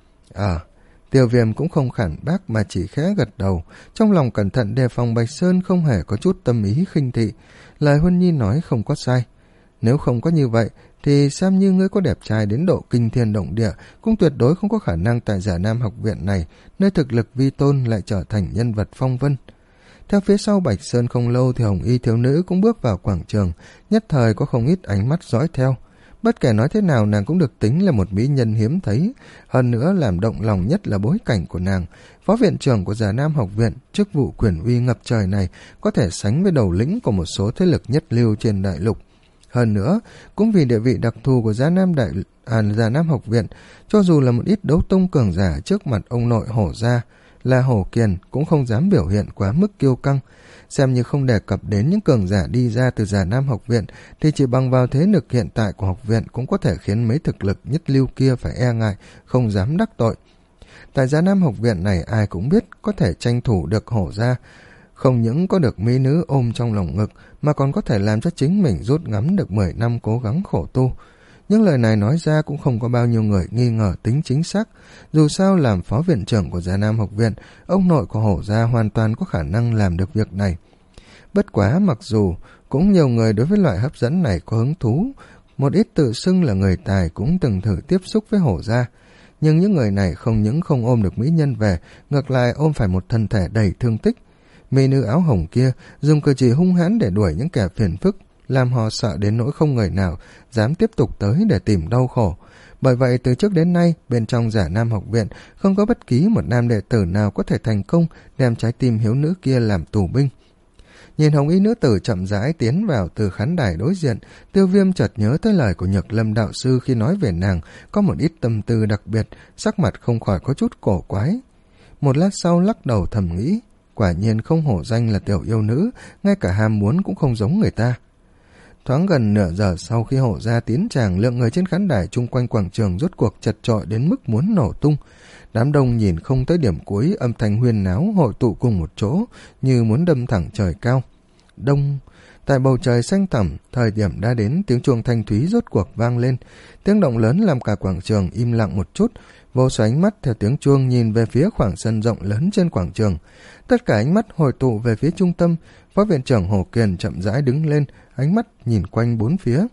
À, Tiêu Viêm cũng không phản bác mà chỉ khẽ gật đầu, trong lòng cẩn thận đề phòng Bạch Sơn không hề có chút tâm ý khinh thị. Lời Huân Nhi nói không có sai. Nếu không có như vậy, thì xem như ngươi có đẹp trai đến độ kinh thiên động địa, cũng tuyệt đối không có khả năng tại Giả Nam học viện này, nơi thực lực vi tôn lại trở thành nhân vật phong vân. Theo phía sau Bạch Sơn không lâu thì hồng y thiếu nữ cũng bước vào quảng trường, nhất thời có không ít ánh mắt dõi theo. Bất kể nói thế nào, nàng cũng được tính là một mỹ nhân hiếm thấy, hơn nữa làm động lòng nhất là bối cảnh của nàng. Phó viện trưởng của Giả Nam học viện, chức vụ quyền uy ngập trời này có thể sánh với đầu lĩnh của một số thế lực nhất lưu trên đại lục. Hơn nữa, cũng vì địa vị đặc thù của Giả Nam đại à, Giả Nam học viện, cho dù là một ít đấu tông cường giả trước mặt ông nội Hổ gia là Hổ Kiền cũng không dám biểu hiện quá mức kiêu căng. Xem như không đề cập đến những cường giả đi ra từ Giả Nam học viện, thì chỉ bằng vào thế lực hiện tại của học viện cũng có thể khiến mấy thực lực nhất lưu kia phải e ngại, không dám đắc tội. Tại Giả Nam học viện này ai cũng biết có thể tranh thủ được Hổ gia, không những có được mỹ nữ ôm trong lòng ngực, mà còn có thể làm cho chính mình rút ngắn được mười năm cố gắng khổ tu. Những lời này nói ra cũng không có bao nhiêu người nghi ngờ tính chính xác. Dù sao làm phó viện trưởng của Giả Nam học viện, ông nội của Hổ gia hoàn toàn có khả năng làm được việc này. Bất quá mặc dù cũng nhiều người đối với loại hấp dẫn này có hứng thú, một ít tự xưng là người tài cũng từng thử tiếp xúc với Hổ gia, nhưng những người này không những không ôm được mỹ nhân về, ngược lại ôm phải một thân thể đầy thương tích. Mỹ nữ áo hồng kia dùng cử chỉ hung hãn để đuổi những kẻ phiền phức, làm họ sợ đến nỗi không người nào dám tiếp tục tới để tìm đau khổ. Bởi vậy từ trước đến nay, bên trong Giả Nam học viện không có bất kỳ một nam đệ tử nào có thể thành công đem trái tim hiếu nữ kia làm tù binh. Nhìn hồng y nữ tử chậm rãi tiến vào từ khán đài đối diện, Tiêu Viêm chợt nhớ tới lời của Nhược Lâm đạo sư khi nói về nàng có một ít tâm tư đặc biệt, sắc mặt không khỏi có chút cổ quái. Một lát sau lắc đầu thầm nghĩ, quả nhiên không hổ danh là tiểu yêu nữ, ngay cả ham muốn cũng không giống người ta. Thoáng gần nửa giờ sau khi Hổ gia tiến tràng, lượng người trên khán đài chung quanh quảng trường rốt cuộc chật chội đến mức muốn nổ tung. Đám đông nhìn không tới điểm cuối, âm thanh huyên náo hội tụ cùng một chỗ như muốn đâm thẳng trời cao. Đông, tại bầu trời xanh thẳm, thời điểm đã đến, tiếng chuông thanh thúy rốt cuộc vang lên. Tiếng động lớn làm cả quảng trường im lặng một chút. Vô số ánh mắt theo tiếng chuông nhìn về phía khoảng sân rộng lớn trên quảng trường. Tất cả ánh mắt hồi tụ về phía trung tâm. Phó viện trưởng Hổ Kiền chậm rãi đứng lên, ánh mắt nhìn quanh bốn phía.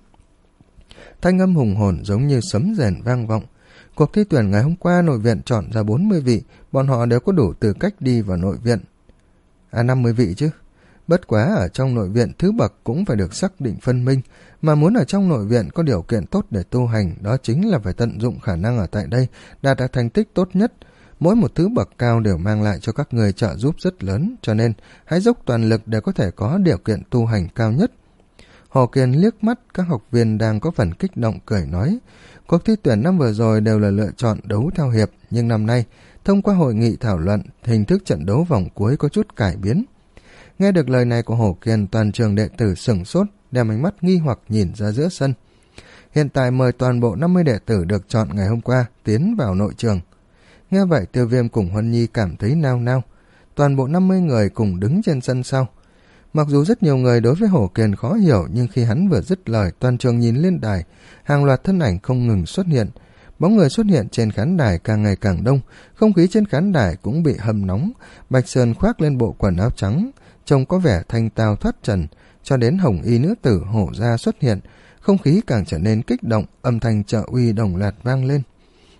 Thanh âm hùng hồn giống như sấm rền vang vọng. Cuộc thi tuyển ngày hôm qua nội viện chọn ra bốn mươi vị, bọn họ đều có đủ tư cách đi vào nội viện. À, năm mươi vị chứ. Bất quá ở trong nội viện thứ bậc cũng phải được xác định phân minh, mà muốn ở trong nội viện có điều kiện tốt để tu hành, đó chính là phải tận dụng khả năng ở tại đây, đạt được thành tích tốt nhất. Mỗi một thứ bậc cao đều mang lại cho các người trợ giúp rất lớn, cho nên hãy dốc toàn lực để có thể có điều kiện tu hành cao nhất. Hồ Kiền liếc mắt các học viên đang có phần kích động cười nói, cuộc thi tuyển năm vừa rồi đều là lựa chọn đấu theo hiệp, nhưng năm nay, thông qua hội nghị thảo luận, hình thức trận đấu vòng cuối có chút cải biến. Nghe được lời này của Hồ Kiền, toàn trường đệ tử sửng sốt, đem ánh mắt nghi hoặc nhìn ra giữa sân. Hiện tại mời toàn bộ năm mươi đệ tử được chọn ngày hôm qua tiến vào nội trường. Nghe vậy Tiêu Viêm cùng Huân Nhi cảm thấy nao nao. Toàn bộ năm mươi người cùng đứng trên sân sau. Mặc dù rất nhiều người đối với Hổ Kiền khó hiểu, nhưng khi hắn vừa dứt lời, toàn trường nhìn lên đài, hàng loạt thân ảnh không ngừng xuất hiện. Bóng người xuất hiện trên khán đài càng ngày càng đông, không khí trên khán đài cũng bị hâm nóng. Bạch Sơn khoác lên bộ quần áo trắng, trông có vẻ thanh tao thoát trần, cho đến hồng y nữ tử Hổ gia xuất hiện, không khí càng trở nên kích động, âm thanh trợ uy đồng loạt vang lên.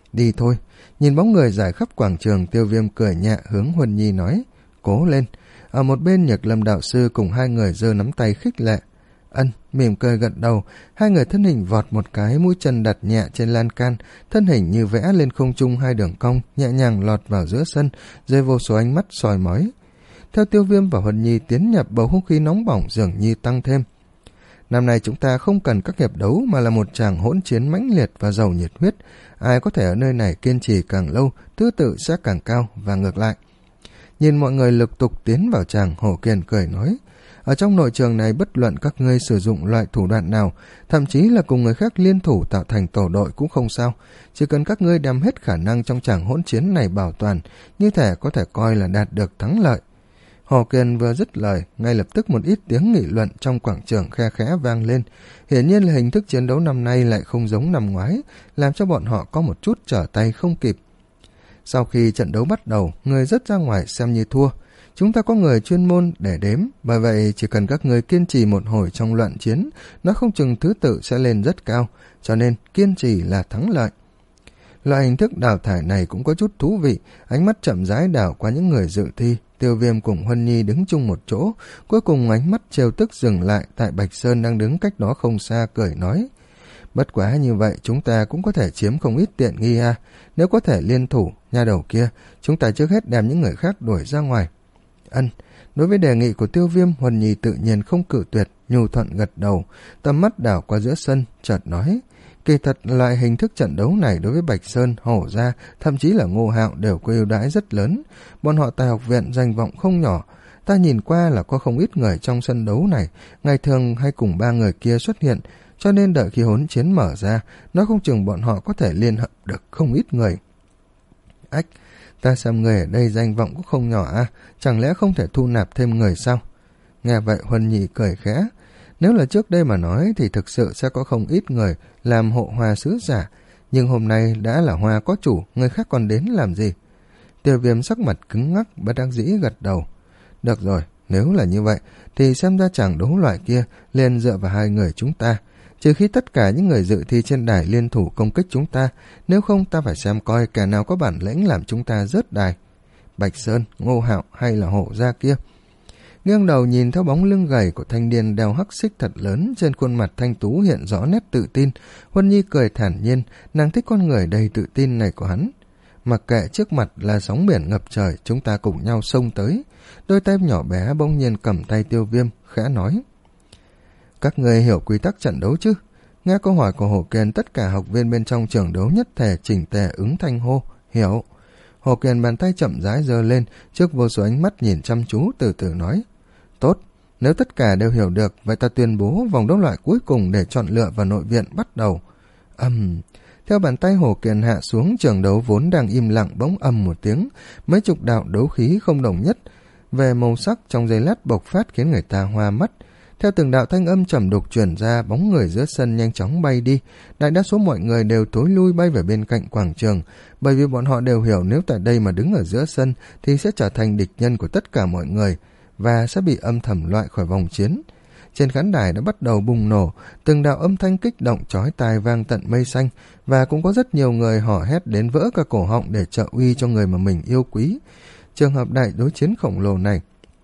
Đi thôi. Nhìn bóng người dài khắp quảng trường, Tiêu Viêm cười nhẹ hướng Huân Nhi nói, cố lên. Ở một bên Nhược Lâm đạo sư cùng hai người giơ nắm tay khích lệ. Ân mỉm cười gật đầu, hai người thân hình vọt một cái, mũi chân đặt nhẹ trên lan can, thân hình như vẽ lên không trung hai đường cong, nhẹ nhàng lọt vào giữa sân, rơi vô số ánh mắt soi mói. Theo Tiêu Viêm và Huân Nhi tiến nhập, bầu không khí nóng bỏng dường như tăng thêm. Năm nay chúng ta không cần các hiệp đấu mà là một tràng hỗn chiến mãnh liệt và giàu nhiệt huyết. Ai có thể ở nơi này kiên trì càng lâu, thứ tự sẽ càng cao và ngược lại. Nhìn mọi người lục tục tiến vào tràng, Hổ Kiền cười nói, ở trong nội trường này bất luận các ngươi sử dụng loại thủ đoạn nào, thậm chí là cùng người khác liên thủ tạo thành tổ đội cũng không sao, chỉ cần các ngươi đem hết khả năng trong tràng hỗn chiến này bảo toàn, như thể có thể coi là đạt được thắng lợi. Hồ Kiền vừa dứt lời, ngay lập tức một ít tiếng nghị luận trong quảng trường khe khẽ vang lên. Hiển nhiên là hình thức chiến đấu năm nay lại không giống năm ngoái, làm cho bọn họ có một chút trở tay không kịp. Sau khi trận đấu bắt đầu, người rớt ra ngoài xem như thua. Chúng ta có người chuyên môn để đếm, bởi vậy chỉ cần các người kiên trì một hồi trong loạn chiến, nó không chừng thứ tự sẽ lên rất cao, cho nên kiên trì là thắng lợi. Loại hình thức đào thải này cũng có chút thú vị, ánh mắt chậm rãi đảo qua những người dự thi. Tiêu Viêm cùng Huân Nhi đứng chung một chỗ, cuối cùng ánh mắt trêu tức dừng lại tại Bạch Sơn đang đứng cách đó không xa, cười nói, bất quá như vậy chúng ta cũng có thể chiếm không ít tiện nghi à, nếu có thể liên thủ, nha đầu kia, chúng ta trước hết đem những người khác đuổi ra ngoài. Ân, đối với đề nghị của Tiêu Viêm, Huân Nhi tự nhiên không cự tuyệt, nhu thuận gật đầu, tầm mắt đảo qua giữa sân, chợt nói, kỳ thật loại hình thức trận đấu này đối với Bạch Sơn, Hổ Gia, thậm chí là Ngô Hạo đều có ưu đãi rất lớn. Bọn họ tại học viện danh vọng không nhỏ, ta nhìn qua là có không ít người trong sân đấu này, ngày thường hay cùng ba người kia xuất hiện, cho nên đợi khi hỗn chiến mở ra, nói không chừng bọn họ có thể liên hợp được không ít người. Ách, ta xem người ở đây danh vọng cũng không nhỏ à, chẳng lẽ không thể thu nạp thêm người sao? Nghe vậy Huân Nhi cười khẽ. Nếu là trước đây mà nói thì thực sự sẽ có không ít người làm hộ hoa sứ giả, nhưng hôm nay đã là hoa có chủ, người khác còn đến làm gì? Tiêu Viêm sắc mặt cứng ngắc, bất đắc dĩ gật đầu. Được rồi, nếu là như vậy thì xem ra chàng đấu loại kia liền dựa vào hai người chúng ta, trừ khi tất cả những người dự thi trên đài liên thủ công kích chúng ta, nếu không ta phải xem coi kẻ nào có bản lĩnh làm chúng ta rớt đài. Bạch Sơn, Ngô Hạo hay là Hổ Gia kia? Nghiêng đầu nhìn theo bóng lưng gầy của thanh niên đeo hắc xích thật lớn, trên khuôn mặt thanh tú hiện rõ nét tự tin. Huân Nhi cười thản nhiên, nàng thích con người đầy tự tin này của hắn. Mặc kệ trước mặt là sóng biển ngập trời, chúng ta cùng nhau xông tới. Đôi tay nhỏ bé bỗng nhiên cầm tay Tiêu Viêm, khẽ nói, các người hiểu quy tắc trận đấu chứ? Nghe câu hỏi của Hồ Kiền, tất cả học viên bên trong trường đấu nhất thể chỉnh tề ứng thanh hô, hiểu. Hồ Kiền bàn tay chậm rãi giơ lên, trước vô số ánh mắt nhìn chăm chú, từ từ nói, tốt, nếu tất cả đều hiểu được, vậy ta tuyên bố vòng đấu loại cuối cùng để chọn lựa vào nội viện bắt đầu. Ầm, um, theo bàn tay Hồ Kiền hạ xuống, trường đấu vốn đang im lặng bỗng ầm một tiếng, mấy chục đạo đấu khí không đồng nhất về màu sắc trong giây lát bộc phát khiến người ta hoa mắt. Theo từng đạo thanh âm trầm đục truyền ra, bóng người giữa sân nhanh chóng bay đi. Đại đa số mọi người đều thối lui bay về bên cạnh quảng trường, bởi vì bọn họ đều hiểu nếu tại đây mà đứng ở giữa sân thì sẽ trở thành địch nhân của tất cả mọi người và sẽ bị âm thầm loại khỏi vòng chiến. Trên khán đài đã bắt đầu bùng nổ, từng đạo âm thanh kích động chói tai vang tận mây xanh, và cũng có rất nhiều người hò hét đến vỡ cả cổ họng để trợ uy cho người mà mình yêu quý. Trường hợp đại đối chiến khổng lồ này,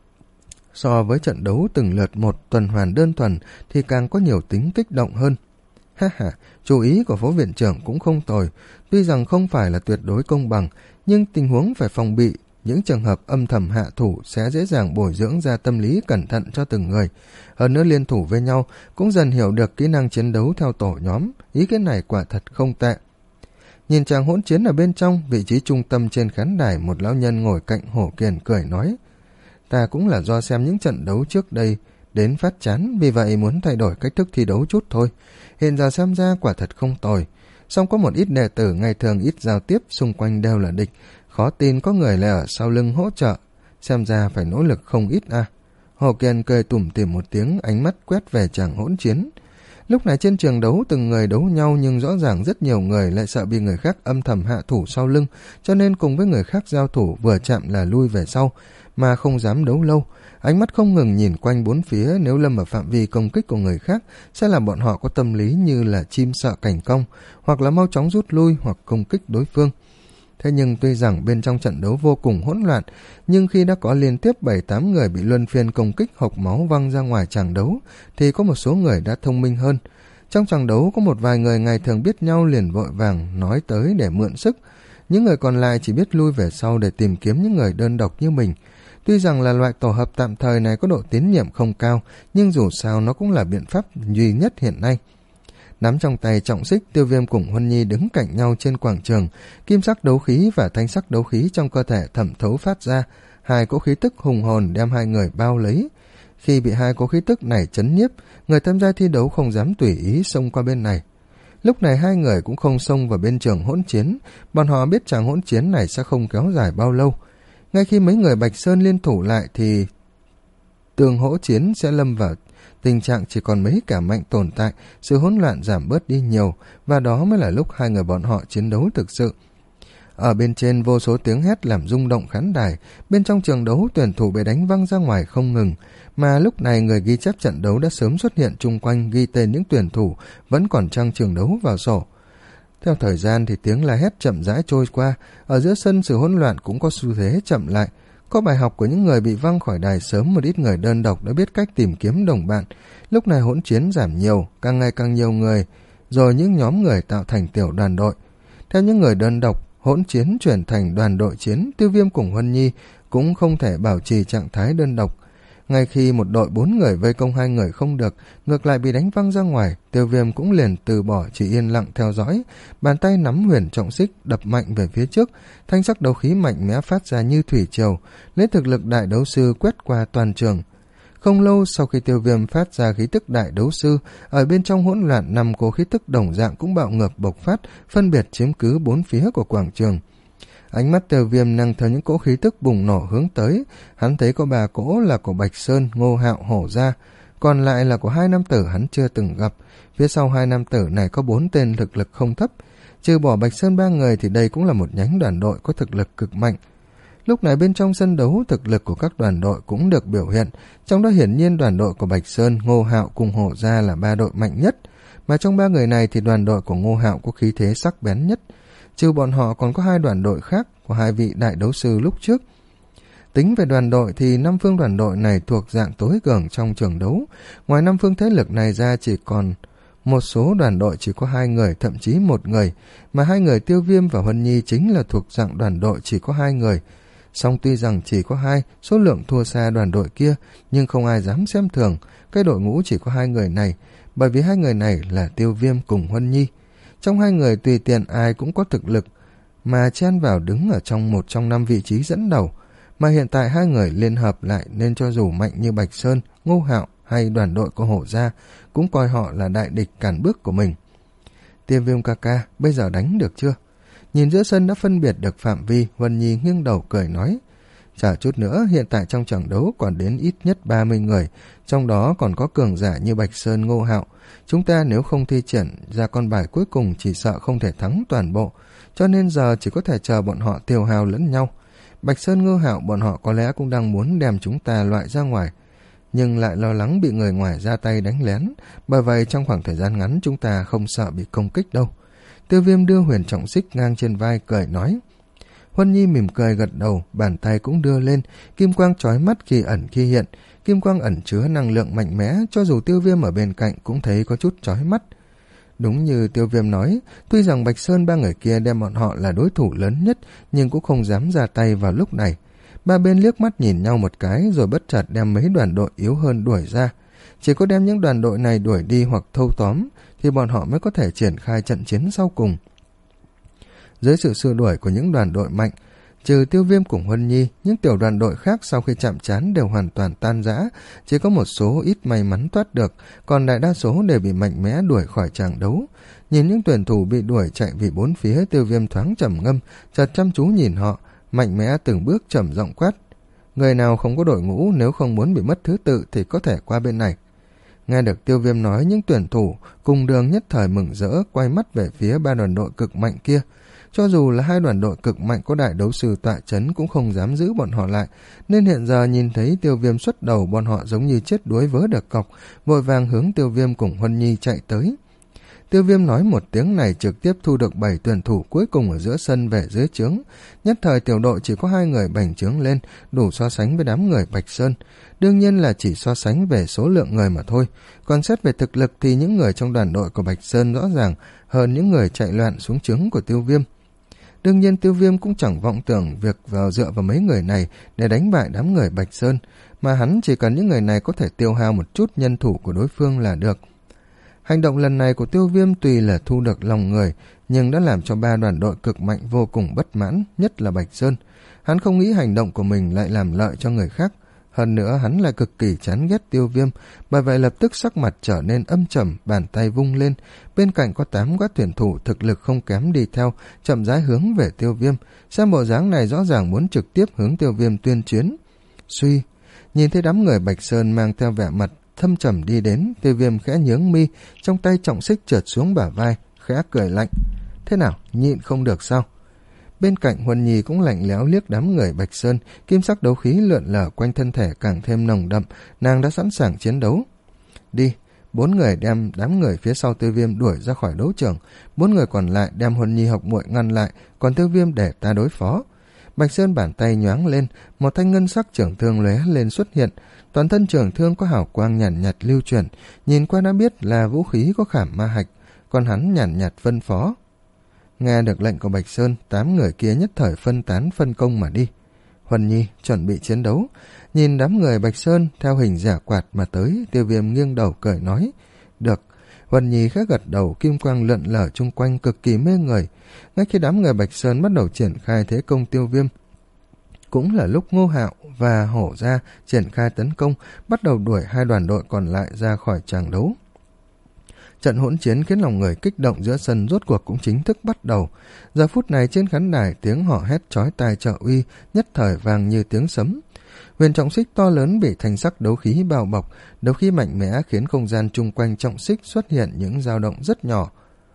so với trận đấu từng lượt một tuần hoàn đơn thuần thì càng có nhiều tính kích động hơn. Ha ha, chú ý của phó viện trưởng cũng không tồi, tuy rằng không phải là tuyệt đối công bằng, nhưng tình huống phải phòng bị những trường hợp âm thầm hạ thủ sẽ dễ dàng bồi dưỡng ra tâm lý cẩn thận cho từng người. Hơn nữa liên thủ với nhau cũng dần hiểu được kỹ năng chiến đấu theo tổ nhóm, ý kiến này quả thật không tệ. Nhìn chàng hỗn chiến ở bên trong, vị trí trung tâm trên khán đài, một lão nhân ngồi cạnh Hổ Kiền cười nói, ta cũng là do xem những trận đấu trước đây đến phát chán, vì vậy muốn thay đổi cách thức thi đấu chút thôi. Hiện giờ xem ra quả thật không tồi, song có một ít đệ tử ngày thường ít giao tiếp, xung quanh đều là địch, khó tin có người lại ở sau lưng hỗ trợ, xem ra phải nỗ lực không ít à. Hồ Kiền cười tủm tỉm một tiếng, ánh mắt quét về chàng hỗn chiến. Lúc này trên trường đấu từng người đấu nhau, nhưng rõ ràng rất nhiều người lại sợ bị người khác âm thầm hạ thủ sau lưng, cho nên cùng với người khác giao thủ vừa chạm là lui về sau, mà không dám đấu lâu. Ánh mắt không ngừng nhìn quanh bốn phía, nếu lâm ở phạm vi công kích của người khác sẽ làm bọn họ có tâm lý như là chim sợ cảnh cong, hoặc là mau chóng rút lui hoặc công kích đối phương. Thế nhưng tuy rằng bên trong trận đấu vô cùng hỗn loạn, nhưng khi đã có liên tiếp bảy tám người bị luân phiên công kích hộc máu văng ra ngoài tràng đấu, thì có một số người đã thông minh hơn. Trong tràng đấu có một vài người ngày thường biết nhau liền vội vàng nói tới để mượn sức, những người còn lại chỉ biết lui về sau để tìm kiếm những người đơn độc như mình. Tuy rằng là loại tổ hợp tạm thời này có độ tín nhiệm không cao, nhưng dù sao nó cũng là biện pháp duy nhất hiện nay. Nắm trong tay trọng xích, Tiêu Viêm cùng Huân Nhi đứng cạnh nhau trên quảng trường, kim sắc đấu khí và thanh sắc đấu khí trong cơ thể thẩm thấu phát ra, hai cỗ khí tức hùng hồn đem hai người bao lấy. Khi bị hai cỗ khí tức này chấn nhiếp, người tham gia thi đấu không dám tùy ý xông qua bên này. Lúc này hai người cũng không xông vào bên trường hỗn chiến, bọn họ biết chàng hỗn chiến này sẽ không kéo dài bao lâu. Ngay khi mấy người Bạch Sơn liên thủ lại thì tường hỗn chiến sẽ lâm vào tình trạng chỉ còn mấy kẻ mạnh tồn tại, sự hỗn loạn giảm bớt đi nhiều, và đó mới là lúc hai người bọn họ chiến đấu thực sự. Ở bên trên vô số tiếng hét làm rung động khán đài, bên trong trường đấu tuyển thủ bị đánh văng ra ngoài không ngừng, mà lúc này người ghi chép trận đấu đã sớm xuất hiện chung quanh ghi tên những tuyển thủ vẫn còn trang trường đấu vào sổ. Theo thời gian thì tiếng la hét chậm rãi trôi qua, ở giữa sân sự hỗn loạn cũng có xu thế chậm lại. Có bài học của những người bị văng khỏi đài sớm, một ít người đơn độc đã biết cách tìm kiếm đồng bạn. Lúc này hỗn chiến giảm nhiều, càng ngày càng nhiều người, rồi những nhóm người tạo thành tiểu đoàn đội. Theo những người đơn độc, hỗn chiến chuyển thành đoàn đội chiến, Tiêu Viêm cùng Huân Nhi cũng không thể bảo trì trạng thái đơn độc. Ngay khi một đội bốn người vây công hai người không được, ngược lại bị đánh văng ra ngoài, Tiêu Viêm cũng liền từ bỏ, chỉ yên lặng theo dõi, bàn tay nắm huyền trọng xích đập mạnh về phía trước, thanh sắc đấu khí mạnh mẽ phát ra như thủy triều, lấy thực lực đại đấu sư quét qua toàn trường. Không lâu sau khi Tiêu Viêm phát ra khí tức đại đấu sư, ở bên trong hỗn loạn năm cố khí tức đồng dạng cũng bạo ngược bộc phát, phân biệt chiếm cứ bốn phía của quảng trường. Ánh mắt Tiêu Viêm năng theo những cỗ khí tức bùng nổ hướng tới, hắn thấy có ba cỗ là của Bạch Sơn, Ngô Hạo, Hổ Gia, còn lại là của hai nam tử hắn chưa từng gặp. Phía sau hai nam tử này có bốn tên thực lực không thấp, trừ bỏ Bạch Sơn ba người thì đây cũng là một nhánh đoàn đội có thực lực cực mạnh. Lúc này bên trong sân đấu, thực lực của các đoàn đội cũng được biểu hiện, trong đó hiển nhiên đoàn đội của Bạch Sơn, Ngô Hạo cùng Hổ Gia là ba đội mạnh nhất, mà trong ba người này thì đoàn đội của Ngô Hạo có khí thế sắc bén nhất. Trừ bọn họ còn có hai đoàn đội khác của hai vị đại đấu sư lúc trước. Tính về đoàn đội thì năm phương đoàn đội này thuộc dạng tối cường trong trường đấu. Ngoài năm phương thế lực này ra chỉ còn một số đoàn đội chỉ có hai người, thậm chí một người, mà hai người Tiêu Viêm và Huân Nhi chính là thuộc dạng đoàn đội chỉ có hai người. Song tuy rằng chỉ có hai, số lượng thua xa đoàn đội kia, nhưng không ai dám xem thường cái đội ngũ chỉ có hai người này, bởi vì hai người này là Tiêu Viêm cùng Huân Nhi. Trong hai người tùy tiện ai cũng có thực lực, mà chen vào đứng ở trong một trong năm vị trí dẫn đầu, mà hiện tại hai người liên hợp lại nên cho dù mạnh như Bạch Sơn, Ngô Hạo hay đoàn đội của Hổ Gia cũng coi họ là đại địch cản bước của mình. Tiêu Viêm ca ca, bây giờ đánh được chưa? Nhìn giữa sân đã phân biệt được phạm vi, Huân Nhi nghiêng đầu cười nói, chờ chút nữa, hiện tại trong trận đấu còn đến ít nhất ba mươi người, trong đó còn có cường giả như Bạch Sơn, Ngô Hạo. Chúng ta nếu không thi triển ra con bài cuối cùng chỉ sợ không thể thắng toàn bộ, cho nên giờ chỉ có thể chờ bọn họ tiêu hao lẫn nhau. Bạch Sơn, Ngô Hạo bọn họ có lẽ cũng đang muốn đem chúng ta loại ra ngoài, nhưng lại lo lắng bị người ngoài ra tay đánh lén, bởi vậy trong khoảng thời gian ngắn chúng ta không sợ bị công kích đâu. Tiêu Viêm đưa huyền trọng xích ngang trên vai cười nói. Huân Nhi mỉm cười gật đầu, bàn tay cũng đưa lên, kim quang chói mắt khi ẩn khi hiện, kim quang ẩn chứa năng lượng mạnh mẽ, cho dù Tiêu Viêm ở bên cạnh cũng thấy có chút chói mắt. Đúng như Tiêu Viêm nói, tuy rằng Bạch Sơn ba người kia đem bọn họ là đối thủ lớn nhất, nhưng cũng không dám ra tay vào lúc này. Ba bên liếc mắt nhìn nhau một cái rồi bất chợt đem mấy đoàn đội yếu hơn đuổi ra. Chỉ có đem những đoàn đội này đuổi đi hoặc thâu tóm thì bọn họ mới có thể triển khai trận chiến sau cùng. Dưới sự xua đuổi của những đoàn đội mạnh, trừ Tiêu Viêm cùng Huân Nhi, những tiểu đoàn đội khác sau khi chạm trán đều hoàn toàn tan rã, chỉ có một số ít may mắn thoát được, còn đại đa số đều bị mạnh mẽ đuổi khỏi tràng đấu. Nhìn những tuyển thủ bị đuổi chạy vì bốn phía, Tiêu Viêm thoáng trầm ngâm, chợt chăm chú nhìn họ, mạnh mẽ từng bước trầm giọng quát. Người nào không có đội ngũ, nếu không muốn bị mất thứ tự thì có thể qua bên này. Nghe được Tiêu Viêm nói, những tuyển thủ cùng đường nhất thời mừng rỡ, quay mắt về phía ba đoàn đội cực mạnh kia. Cho dù là hai đoàn đội cực mạnh có đại đấu sư tọa chấn cũng không dám giữ bọn họ lại, nên hiện giờ nhìn thấy Tiêu Viêm xuất đầu, bọn họ giống như chết đuối vớ được cọc, vội vàng hướng Tiêu Viêm cùng Huân Nhi chạy tới. Tiêu Viêm nói một tiếng này trực tiếp thu được bảy tuyển thủ cuối cùng ở giữa sân về dưới trướng. Nhất thời tiểu đội chỉ có hai người bành trướng lên, đủ so sánh với đám người Bạch Sơn. Đương nhiên là chỉ so sánh về số lượng người mà thôi. Còn xét về thực lực thì những người trong đoàn đội của Bạch Sơn rõ ràng hơn những người chạy loạn xuống trướng của Tiêu Viêm. Đương nhiên Tiêu Viêm cũng chẳng vọng tưởng việc vào dựa vào mấy người này để đánh bại đám người Bạch Sơn, mà hắn chỉ cần những người này có thể tiêu hao một chút nhân thủ của đối phương là được. Hành động lần này của Tiêu Viêm tùy là thu được lòng người, nhưng đã làm cho ba đoàn đội cực mạnh vô cùng bất mãn, nhất là Bạch Sơn. Hắn không nghĩ hành động của mình lại làm lợi cho người khác. Hơn nữa hắn lại cực kỳ chán ghét Tiêu Viêm, bởi vậy lập tức sắc mặt trở nên âm trầm, bàn tay vung lên. Bên cạnh có tám gã tuyển thủ thực lực không kém đi theo, chậm rãi hướng về Tiêu Viêm. Xem bộ dáng này rõ ràng muốn trực tiếp hướng Tiêu Viêm tuyên chiến. Suy, nhìn thấy đám người Bạch Sơn mang theo vẻ mặt thâm trầm đi đến, Tiêu Viêm khẽ nhướng mi, trong tay trọng xích trượt xuống bả vai, khẽ cười lạnh. Thế nào, nhịn không được sao? Bên cạnh Huân Nhi cũng lạnh lẽo liếc đám người Bạch Sơn, kim sắc đấu khí lượn lờ quanh thân thể càng thêm nồng đậm, nàng đã sẵn sàng chiến đấu. Đi, bốn người đem đám người phía sau Tiêu Viêm đuổi ra khỏi đấu trường, bốn người còn lại đem Huân Nhi học muội ngăn lại, còn Tiêu Viêm để ta đối phó. Bạch Sơn bàn tay nhoáng lên, một thanh ngân sắc trường thương lóe lên xuất hiện, toàn thân trường thương có hào quang nhàn nhạt, nhạt lưu chuyển, nhìn qua đã biết là vũ khí có khảm ma hạch, còn hắn nhàn nhạt, nhạt phân phó. Nghe được lệnh của Bạch Sơn, tám người kia nhất thời phân tán phân công mà đi. Huân Nhi chuẩn bị chiến đấu, nhìn đám người Bạch Sơn theo hình giả quạt mà tới, Tiêu Viêm nghiêng đầu cười nói. Được. Huân Nhi khẽ gật đầu, kim quang lượn lờ chung quanh cực kỳ mê người. Ngay khi đám người Bạch Sơn bắt đầu triển khai thế công Tiêu Viêm, cũng là lúc Ngô Hạo và Hổ Gia triển khai tấn công, bắt đầu đuổi hai đoàn đội còn lại ra khỏi tràng đấu. Trận hỗn chiến khiến lòng người kích động giữa sân rốt cuộc cũng chính thức bắt đầu. Giờ phút này trên khán đài tiếng hò hét chói tai trợ uy nhất thời vang như tiếng sấm. Huyền trọng xích to lớn bị thanh sắc đấu khí bao bọc, đấu khí mạnh mẽ khiến không gian chung quanh trọng xích xuất hiện những dao động rất nhỏ.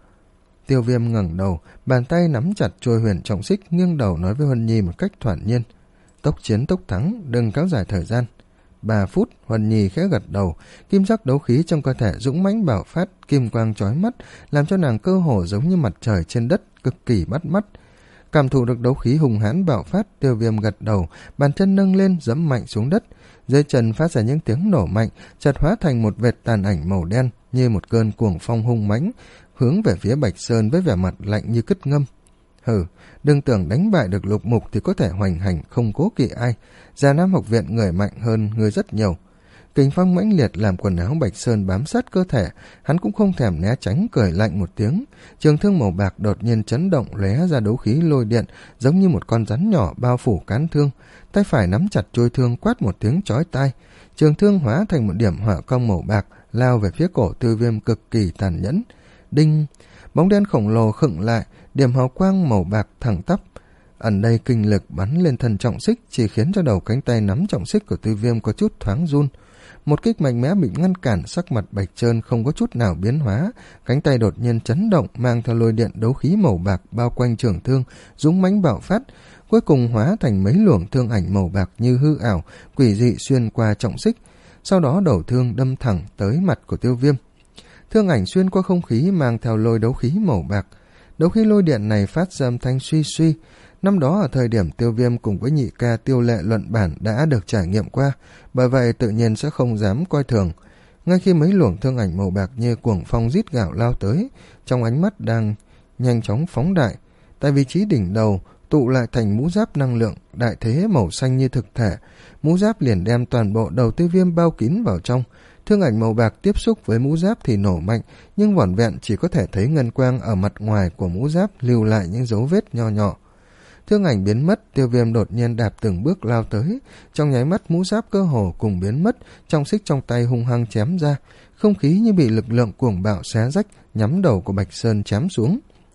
Tiêu Viêm ngẩng đầu, bàn tay nắm chặt trôi huyền trọng xích, nghiêng đầu nói với Huân Nhi một cách thoải nhiên. Tốc chiến tốc thắng, đừng kéo dài thời gian. Ba phút, Huân Nhi khẽ gật đầu, kim sắc đấu khí trong cơ thể dũng mãnh bạo phát, kim quang chói mắt, làm cho nàng cơ hồ giống như mặt trời trên đất, cực kỳ bắt mắt. Cảm thụ được đấu khí hùng hãn bạo phát, Tiêu Viêm gật đầu, bàn chân nâng lên giẫm mạnh xuống đất, dưới chân phát ra những tiếng nổ mạnh, chợt hóa thành một vệt tàn ảnh màu đen như một cơn cuồng phong hung mãnh, hướng về phía Bạch Sơn với vẻ mặt lạnh như cứt ngâm. Hừ, đừng tưởng đánh bại được Lục Mục thì có thể hoành hành không cố kỵ ai. Già Nam học viện người mạnh hơn người rất nhiều. Kình phong mãnh liệt làm quần áo Bạch Sơn bám sát cơ thể, hắn cũng không thèm né tránh, cười lạnh một tiếng. Trường thương màu bạc đột nhiên chấn động, lóe ra đấu khí lôi điện, giống như một con rắn nhỏ bao phủ cán thương. Tay phải nắm chặt trôi thương, quát một tiếng chói tai. Trường thương hóa thành một điểm hỏa cong màu bạc, lao về phía cổ Tiêu Viêm cực kỳ tàn nhẫn. Đinh! Bóng đen khổng lồ khựng lại, điểm hào quang màu bạc thẳng tắp. Ẩn đây kinh lực bắn lên thân trọng xích, chỉ khiến cho đầu cánh tay nắm trọng xích của Tiêu Viêm có chút thoáng run. Một kích mạnh mẽ bị ngăn cản, sắc mặt Bạch Trơn không có chút nào biến hóa, cánh tay đột nhiên chấn động, mang theo lôi điện đấu khí màu bạc bao quanh trường thương, dũng mãnh bạo phát, cuối cùng hóa thành mấy luồng thương ảnh màu bạc như hư ảo, quỷ dị xuyên qua trọng xích. Sau đó đầu thương đâm thẳng tới mặt của Tiêu Viêm. Thương ảnh xuyên qua không khí mang theo lôi đấu khí màu bạc. Đấu khí lôi điện này phát ra âm thanh suy suy. Năm đó ở thời điểm Tiêu Viêm cùng với nhị ca Tiêu Lệ luận bản đã được trải nghiệm qua, bởi vậy tự nhiên sẽ không dám coi thường. Ngay khi mấy luồng thương ảnh màu bạc như cuồng phong rít gạo lao tới, trong ánh mắt đang nhanh chóng phóng đại, tại vị trí đỉnh đầu tụ lại thành mũ giáp năng lượng đại thế màu xanh như thực thể. Mũ giáp liền đem toàn bộ đầu Tiêu Viêm bao kín vào trong. Thương ảnh màu bạc tiếp xúc với mũ giáp thì nổ mạnh, nhưng vỏn vẹn chỉ có thể thấy ngân quang ở mặt ngoài của mũ giáp lưu lại những dấu vết nho nhỏ. Thương ảnh biến mất, Tiêu Viêm đột nhiên đạp từng bước lao tới, trong nháy mắt mũ giáp cơ hồ cùng biến mất, trọng xích trong tay hung hăng chém ra, không khí như bị lực lượng cuồng bạo xé rách, nhắm đầu của Bạch Sơn chém xuống.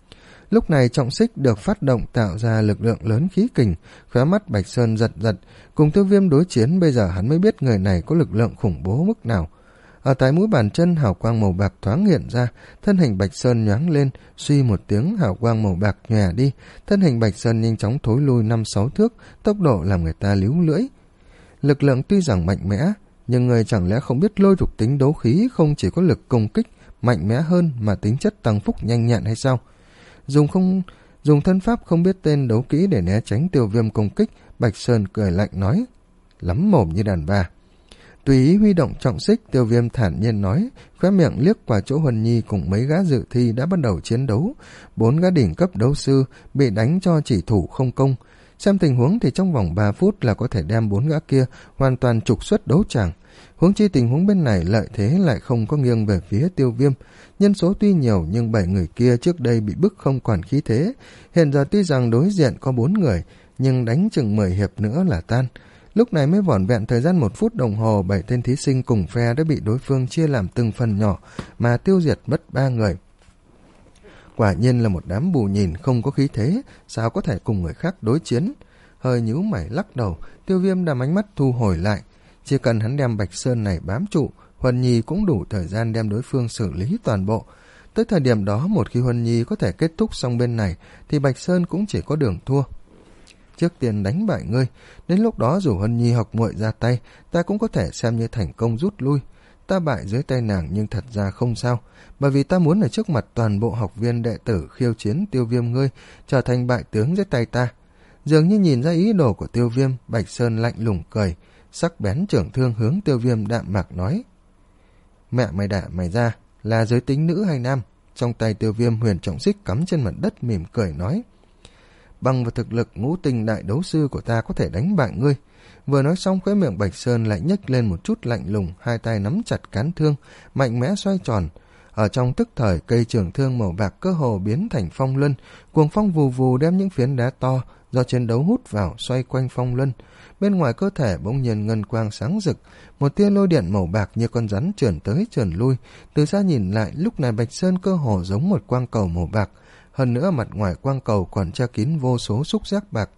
Lúc này trọng xích được phát động tạo ra lực lượng lớn khí kình, khóe mắt Bạch Sơn giật giật, cùng Tiêu Viêm đối chiến bây giờ hắn mới biết người này có lực lượng khủng bố mức nào. Ở tại mũi bàn chân hào quang màu bạc thoáng hiện ra, thân hình Bạch Sơn nhoáng lên, suy một tiếng hào quang màu bạc nhòe đi, thân hình Bạch Sơn nhanh chóng thối lui năm sáu thước, tốc độ làm người ta líu lưỡi. Lực lượng tuy rằng mạnh mẽ, nhưng người chẳng lẽ không biết lôi thuộc tính đấu khí không chỉ có lực công kích mạnh mẽ hơn mà tính chất tăng phúc nhanh nhẹn hay sao? Dùng không dùng thân pháp không biết tên đấu kỹ để né tránh Tiêu Viêm công kích, Bạch Sơn cười lạnh nói, lắm mồm như đàn bà. Tùy ý huy động trọng xích, Tiêu Viêm thản nhiên nói, khóe miệng liếc qua chỗ Huân Nhi cùng mấy gã dự thi đã bắt đầu chiến đấu. Bốn gã đỉnh cấp đấu sư bị đánh cho chỉ thủ không công. Xem tình huống thì trong vòng ba phút là có thể đem bốn gã kia hoàn toàn trục xuất đấu tràng. Huống chi tình huống bên này lợi thế lại không có nghiêng về phía Tiêu Viêm. Nhân số tuy nhiều nhưng bảy người kia trước đây bị bức không còn khí thế. Hiện giờ tuy rằng đối diện có bốn người, nhưng đánh chừng mười hiệp nữa là tan. Lúc này mới vỏn vẹn thời gian một phút đồng hồ, bảy tên thí sinh cùng phe đã bị đối phương chia làm từng phần nhỏ mà tiêu diệt mất ba người. Quả nhiên là một đám bù nhìn không có khí thế, sao có thể cùng người khác đối chiến. Hơi nhíu mày lắc đầu, Tiêu Viêm đàm ánh mắt thu hồi lại. Chỉ cần hắn đem Bạch Sơn này bám trụ, Huân Nhi cũng đủ thời gian đem đối phương xử lý toàn bộ. Tới thời điểm đó, một khi Huân Nhi có thể kết thúc xong bên này, thì Bạch Sơn cũng chỉ có đường thua. Trước tiên đánh bại ngươi, đến lúc đó dù Huân Nhi học muội ra tay, ta cũng có thể xem như thành công rút lui. Ta bại dưới tay nàng nhưng thật ra không sao, bởi vì ta muốn ở trước mặt toàn bộ học viên đệ tử khiêu chiến Tiêu Viêm ngươi, trở thành bại tướng dưới tay ta. Dường như nhìn ra ý đồ của Tiêu Viêm, Bạch Sơn lạnh lùng cười, sắc bén trưởng thương hướng Tiêu Viêm đạm mạc nói, mẹ mày đả mày ra, là giới tính nữ hay nam? Trong tay Tiêu Viêm huyền trọng xích cắm trên mặt đất mỉm cười nói, bằng vào thực lực ngũ tinh đại đấu sư của ta có thể đánh bại ngươi. Vừa nói xong, khóe miệng Bạch Sơn lại nhếch lên một chút lạnh lùng, hai tay nắm chặt cán thương, mạnh mẽ xoay tròn. Ở trong tức thời, cây trường thương màu bạc cơ hồ biến thành phong luân, cuồng phong vù vù đem những phiến đá to do chiến đấu hút vào xoay quanh phong luân. Bên ngoài cơ thể bỗng nhiên ngân quang sáng rực, một tia lôi điện màu bạc như con rắn trườn tới trườn lui. Từ xa nhìn lại, lúc này Bạch Sơn cơ hồ giống một quang cầu màu bạc. Hơn nữa mặt ngoài quang cầu còn che kín vô số xúc giác bạc.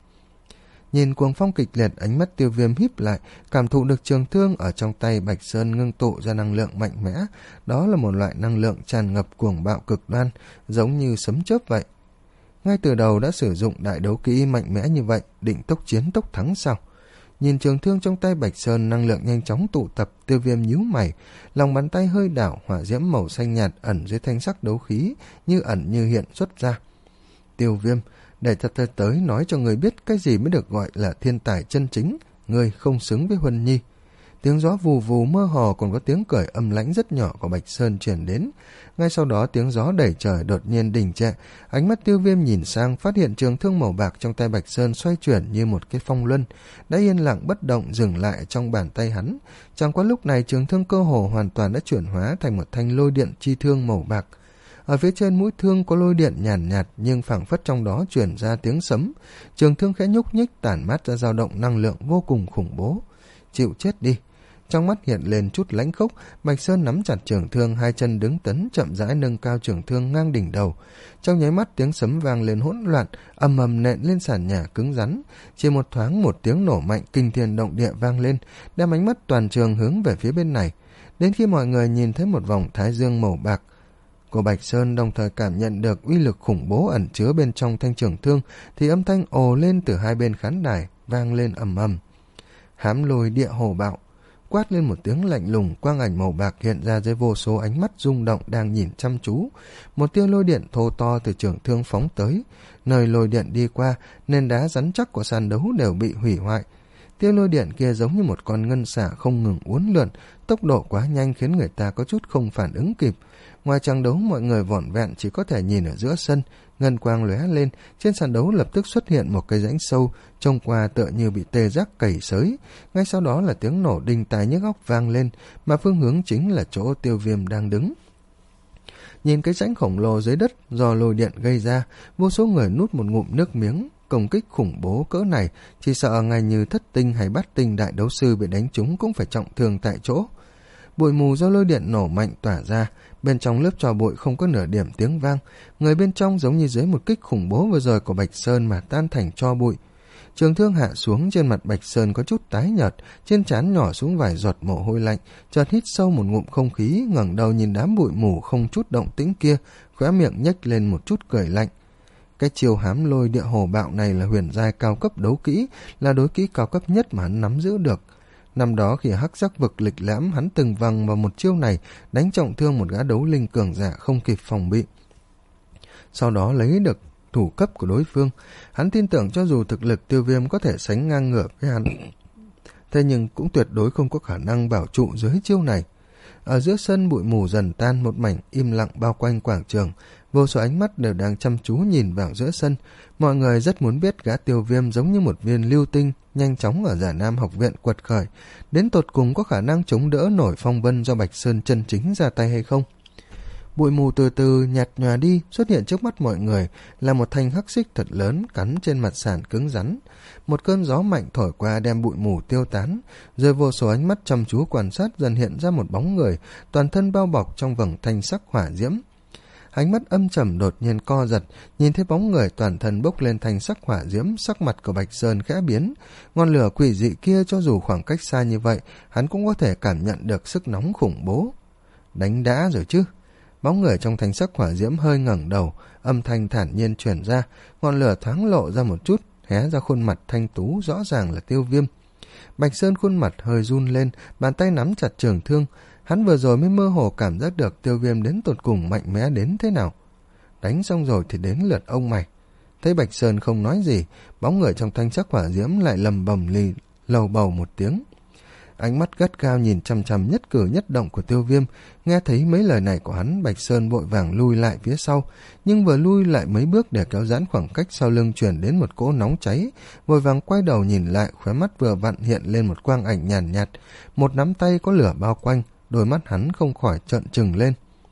Nhìn cuồng phong kịch liệt, ánh mắt Tiêu Viêm híp lại, cảm thụ được trường thương ở trong tay Bạch Sơn ngưng tụ ra năng lượng mạnh mẽ. Đó là một loại năng lượng tràn ngập cuồng bạo cực đoan, giống như sấm chớp vậy. Ngay từ đầu đã sử dụng đại đấu kỹ mạnh mẽ như vậy, định tốc chiến tốc thắng sao? Nhìn trường thương trong tay Bạch Sơn năng lượng nhanh chóng tụ tập, Tiêu Viêm nhíu mày, lòng bàn tay hơi đảo, hỏa diễm màu xanh nhạt ẩn dưới thanh sắc đấu khí, như ẩn như hiện xuất ra. Tiêu Viêm, để ta tới, tới nói cho người biết cái gì mới được gọi là thiên tài chân chính, người không xứng với Huân Nhi. Tiếng gió vù vù mơ hồ, còn có tiếng cười âm lãnh rất nhỏ của Bạch Sơn truyền đến. Ngay sau đó tiếng gió đẩy trời đột nhiên đình trệ, ánh mắt Tiêu Viêm nhìn sang, phát hiện trường thương màu bạc trong tay Bạch Sơn xoay chuyển như một cái phong luân, đã yên lặng bất động dừng lại trong bàn tay hắn. Chẳng qua lúc này trường thương cơ hồ hoàn toàn đã chuyển hóa thành một thanh lôi điện chi thương màu bạc. Ở phía trên mũi thương có lôi điện nhàn nhạt, nhưng phảng phất trong đó truyền ra tiếng sấm. Trường thương khẽ nhúc nhích tản mát ra dao động năng lượng vô cùng khủng bố. Chịu chết đi. Trong mắt hiện lên chút lãnh khốc, Bạch Sơn nắm chặt trường thương, hai chân đứng tấn, chậm rãi nâng cao trường thương ngang đỉnh đầu. Trong nháy mắt tiếng sấm vang lên hỗn loạn, ầm ầm nện lên sàn nhà cứng rắn. Chỉ một thoáng, một tiếng nổ mạnh kinh thiên động địa vang lên, đem ánh mắt toàn trường hướng về phía bên này. Đến khi mọi người nhìn thấy một vòng thái dương màu bạc của Bạch Sơn, đồng thời cảm nhận được uy lực khủng bố ẩn chứa bên trong thanh trường thương, thì âm thanh ồ lên từ hai bên khán đài vang lên ầm ầm. Hám lôi địa hồ bạo. Quát lên một tiếng lạnh lùng, quang ảnh màu bạc hiện ra dưới vô số ánh mắt rung động đang nhìn chăm chú. Một tia lôi điện thô to từ trường thương phóng tới. Nơi lôi điện đi qua, nền đá rắn chắc của sàn đấu đều bị hủy hoại. Tia lôi điện kia giống như một con ngân xả không ngừng uốn lượn, tốc độ quá nhanh khiến người ta có chút không phản ứng kịp. Ngoài trận đấu, mọi người vỏn vẹn chỉ có thể nhìn ở giữa sân, ngân quang lóe lên, trên sàn đấu lập tức xuất hiện một cái rãnh sâu, trông qua tựa như bị tê giác cày xới. Ngay sau đó là tiếng nổ đinh tai nhức óc vang lên, mà phương hướng chính là chỗ Tiêu Viêm đang đứng. Nhìn cái rãnh khổng lồ dưới đất do lôi điện gây ra, vô số người nuốt một ngụm nước miếng. Công kích khủng bố cỡ này, chỉ sợ ngay như thất tinh hay bát tinh đại đấu sư bị đánh trúng cũng phải trọng thương tại chỗ. Bụi mù do lôi điện nổ mạnh tỏa ra, bên trong lớp tro bụi không có nửa điểm tiếng vang, người bên trong giống như dưới một kích khủng bố vừa rồi của Bạch Sơn mà tan thành tro bụi. Trường thương hạ xuống, trên mặt Bạch Sơn có chút tái nhợt, trên trán nhỏ xuống vài giọt mồ hôi lạnh, chợt hít sâu một ngụm không khí, ngẩng đầu nhìn đám bụi mù không chút động tĩnh kia, khóe miệng nhếch lên một chút cười lạnh. Cái chiêu hám lôi địa hồ bạo này là huyền giai cao cấp đấu kỹ, là đối kỹ cao cấp nhất mà hắn nắm giữ được. Năm đó khi hắc giác vực lịch lãm, hắn từng văng vào một chiêu này, đánh trọng thương một gã đấu linh cường giả không kịp phòng bị. Sau đó lấy được thủ cấp của đối phương, hắn tin tưởng cho dù thực lực Tiêu Viêm có thể sánh ngang ngửa với hắn, thế nhưng cũng tuyệt đối không có khả năng bảo trụ dưới chiêu này. Ở giữa sân bụi mù dần tan, một mảnh im lặng bao quanh quảng trường, vô số ánh mắt đều đang chăm chú nhìn vào giữa sân. Mọi người rất muốn biết gã Tiêu Viêm giống như một viên lưu tinh nhanh chóng ở Giả Nam học viện quật khởi, đến tột cùng có khả năng chống đỡ nổi phong vân do Bạch Sơn chân chính ra tay hay không. Bụi mù từ từ nhạt nhòa đi, xuất hiện trước mắt mọi người là một thanh hắc xích thật lớn cắn trên mặt sàn cứng rắn. Một cơn gió mạnh thổi qua đem bụi mù tiêu tán, rồi vô số ánh mắt chăm chú quan sát dần hiện ra một bóng người, toàn thân bao bọc trong vầng thanh sắc hỏa diễm. Ánh mắt âm trầm đột nhiên co giật, nhìn thấy bóng người toàn thân bốc lên thanh sắc hỏa diễm, sắc mặt của Bạch Sơn khẽ biến. Ngọn lửa quỷ dị kia cho dù khoảng cách xa như vậy, hắn cũng có thể cảm nhận được sức nóng khủng bố. Đánh đã rồi chứ? Bóng người trong thanh sắc hỏa diễm hơi ngẩng đầu, âm thanh thản nhiên truyền ra, ngọn lửa thoáng lộ ra một chút, hé ra khuôn mặt thanh tú rõ ràng là Tiêu Viêm. Bạch Sơn khuôn mặt hơi run lên, bàn tay nắm chặt trường thương, hắn vừa rồi mới mơ hồ cảm giác được Tiêu Viêm đến tột cùng mạnh mẽ đến thế nào. Đánh xong rồi thì đến lượt ông mày. Thấy Bạch Sơn không nói gì, bóng người trong thanh sắc hỏa diễm lại lầm bầm lì lầu bầu một tiếng. Ánh mắt gắt gao nhìn chằm chằm nhất cử nhất động của Tiêu Viêm. Nghe thấy mấy lời này của hắn, Bạch Sơn vội vàng lui lại phía sau, nhưng vừa lui lại mấy bước để kéo giãn khoảng cách, sau lưng truyền đến một cỗ nóng cháy. Vội vàng quay đầu nhìn lại, khóe mắt vừa vặn hiện lên một quang ảnh nhàn nhạt, nhạt, một nắm tay có lửa bao quanh, đôi mắt hắn không khỏi trợn trừng lên.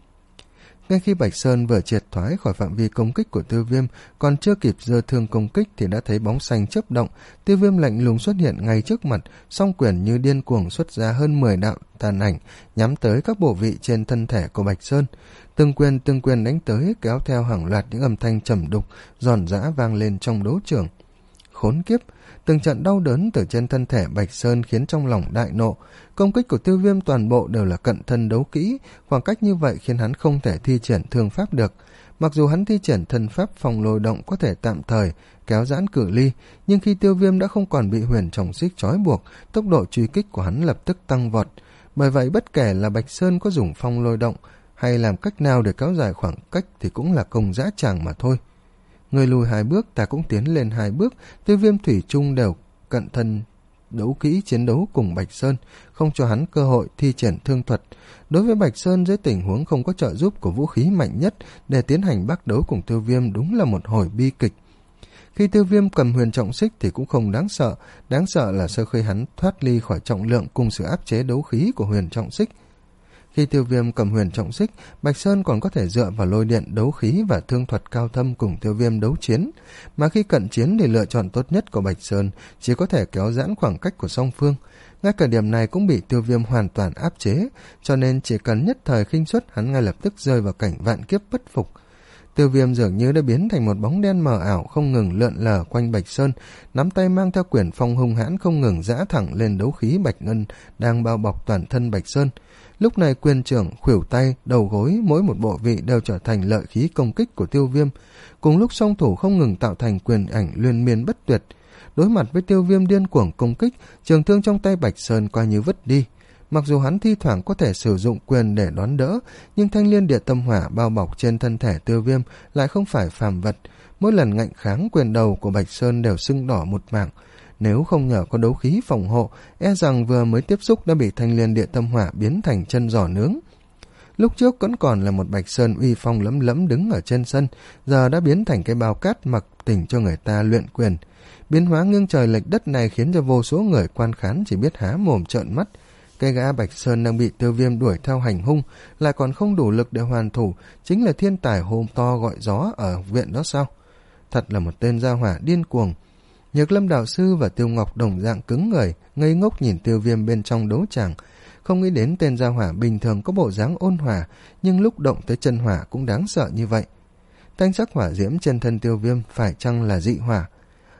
Ngay khi Bạch Sơn vừa triệt thoái khỏi phạm vi công kích của Tiêu Viêm, còn chưa kịp giơ thương công kích thì đã thấy bóng xanh chớp động. Tiêu Viêm lạnh lùng xuất hiện ngay trước mặt, song quyền như điên cuồng xuất ra hơn mười đạo tàn ảnh, nhắm tới các bộ vị trên thân thể của Bạch Sơn. Từng quyền từng quyền đánh tới, kéo theo hàng loạt những âm thanh trầm đục, giòn giã vang lên trong đấu trường. Khốn kiếp! Từng trận đau đớn từ trên thân thể Bạch Sơn khiến trong lòng đại nộ. Công kích của Tiêu Viêm toàn bộ đều là cận thân đấu kỹ, khoảng cách như vậy khiến hắn không thể thi triển thương pháp được. Mặc dù hắn thi triển thần pháp phòng lôi động có thể tạm thời kéo giãn cự ly, nhưng khi Tiêu Viêm đã không còn bị huyền trọng xích trói buộc, tốc độ truy kích của hắn lập tức tăng vọt. Bởi vậy bất kể là Bạch Sơn có dùng phong lôi động hay làm cách nào để kéo dài khoảng cách thì cũng là công dã tràng mà thôi. Người lùi hai bước, ta cũng tiến lên hai bước. Tiêu Viêm thủy chung đều cận thân đấu kỹ chiến đấu cùng Bạch Sơn, không cho hắn cơ hội thi triển thương thuật. Đối với Bạch Sơn, dưới tình huống không có trợ giúp của vũ khí mạnh nhất để tiến hành bắt đấu cùng Tiêu Viêm, đúng là một hồi bi kịch. Khi Tiêu Viêm cầm huyền trọng xích thì cũng không đáng sợ, đáng sợ là sau khi hắn thoát ly khỏi trọng lượng cùng sự áp chế đấu khí của huyền trọng xích. Khi Tiêu Viêm cầm huyền trọng xích, Bạch Sơn còn có thể dựa vào lôi điện đấu khí và thương thuật cao thâm cùng Tiêu Viêm đấu chiến, mà khi cận chiến thì lựa chọn tốt nhất của Bạch Sơn chỉ có thể kéo giãn khoảng cách của song phương. Ngay cả điểm này cũng bị Tiêu Viêm hoàn toàn áp chế, cho nên chỉ cần nhất thời khinh suất, hắn ngay lập tức rơi vào cảnh vạn kiếp bất phục. Tiêu Viêm dường như đã biến thành một bóng đen mờ ảo, không ngừng lượn lờ quanh Bạch Sơn, nắm tay mang theo quyển phong hung hãn không ngừng giã thẳng lên đấu khí bạch ngân đang bao bọc toàn thân Bạch Sơn. Lúc này quyền trưởng, khuỷu tay, đầu gối, mỗi một bộ vị đều trở thành lợi khí công kích của Tiêu Viêm. Cùng lúc song thủ không ngừng tạo thành quyền ảnh liên miên bất tuyệt. Đối mặt với Tiêu Viêm điên cuồng công kích, trường thương trong tay Bạch Sơn coi như vứt đi. Mặc dù hắn thi thoảng có thể sử dụng quyền để đón đỡ, nhưng thanh liên địa tâm hỏa bao bọc trên thân thể Tiêu Viêm lại không phải phàm vật. Mỗi lần ngạnh kháng, quyền đầu của Bạch Sơn đều sưng đỏ một mảng. Nếu không nhờ có đấu khí phòng hộ, e rằng vừa mới tiếp xúc đã bị thanh liên địa tâm hỏa biến thành chân giò nướng. Lúc trước vẫn còn là một Bạch Sơn uy phong lẫm lẫm đứng ở trên sân, giờ đã biến thành cái bao cát mặc tỉnh cho người ta luyện quyền. Biến hóa nghiêng trời lệch đất này khiến cho vô số người quan khán chỉ biết há mồm trợn mắt. Cái gã Bạch Sơn đang bị Tiêu Viêm đuổi theo hành hung, lại còn không đủ lực để hoàn thủ, chính là thiên tài hôm to gọi gió ở viện đó sao? Thật là một tên gia hỏa điên cuồng. Nhược Lâm đạo sư và Tiêu Ngọc đồng dạng cứng người, ngây ngốc nhìn Tiêu Viêm bên trong đấu tràng. Không nghĩ đến tên gia hỏa bình thường có bộ dáng ôn hòa, nhưng lúc động tới chân hỏa cũng đáng sợ như vậy. Thanh sắc hỏa diễm trên thân Tiêu Viêm phải chăng là dị hỏa?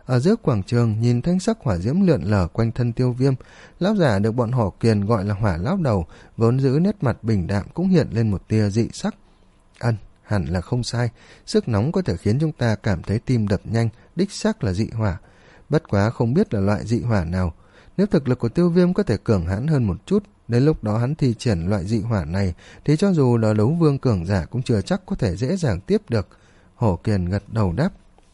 Ở giữa quảng trường, nhìn thanh sắc hỏa diễm lượn lờ quanh thân Tiêu Viêm, lão giả được bọn họ Kiền gọi là Hỏa lão đầu, vốn giữ nét mặt bình đạm cũng hiện lên một tia dị sắc. Ân, hẳn là không sai, sức nóng có thể khiến chúng ta cảm thấy tim đập nhanh, đích xác là dị hỏa. Bất quá không biết là loại dị hỏa nào. Nếu thực lực của Tiêu Viêm có thể cường hãn hơn một chút, đến lúc đó hắn thi triển loại dị hỏa này thì cho dù là đấu vương cường giả cũng chưa chắc có thể dễ dàng tiếp được. Hổ Kiền gật đầu đáp.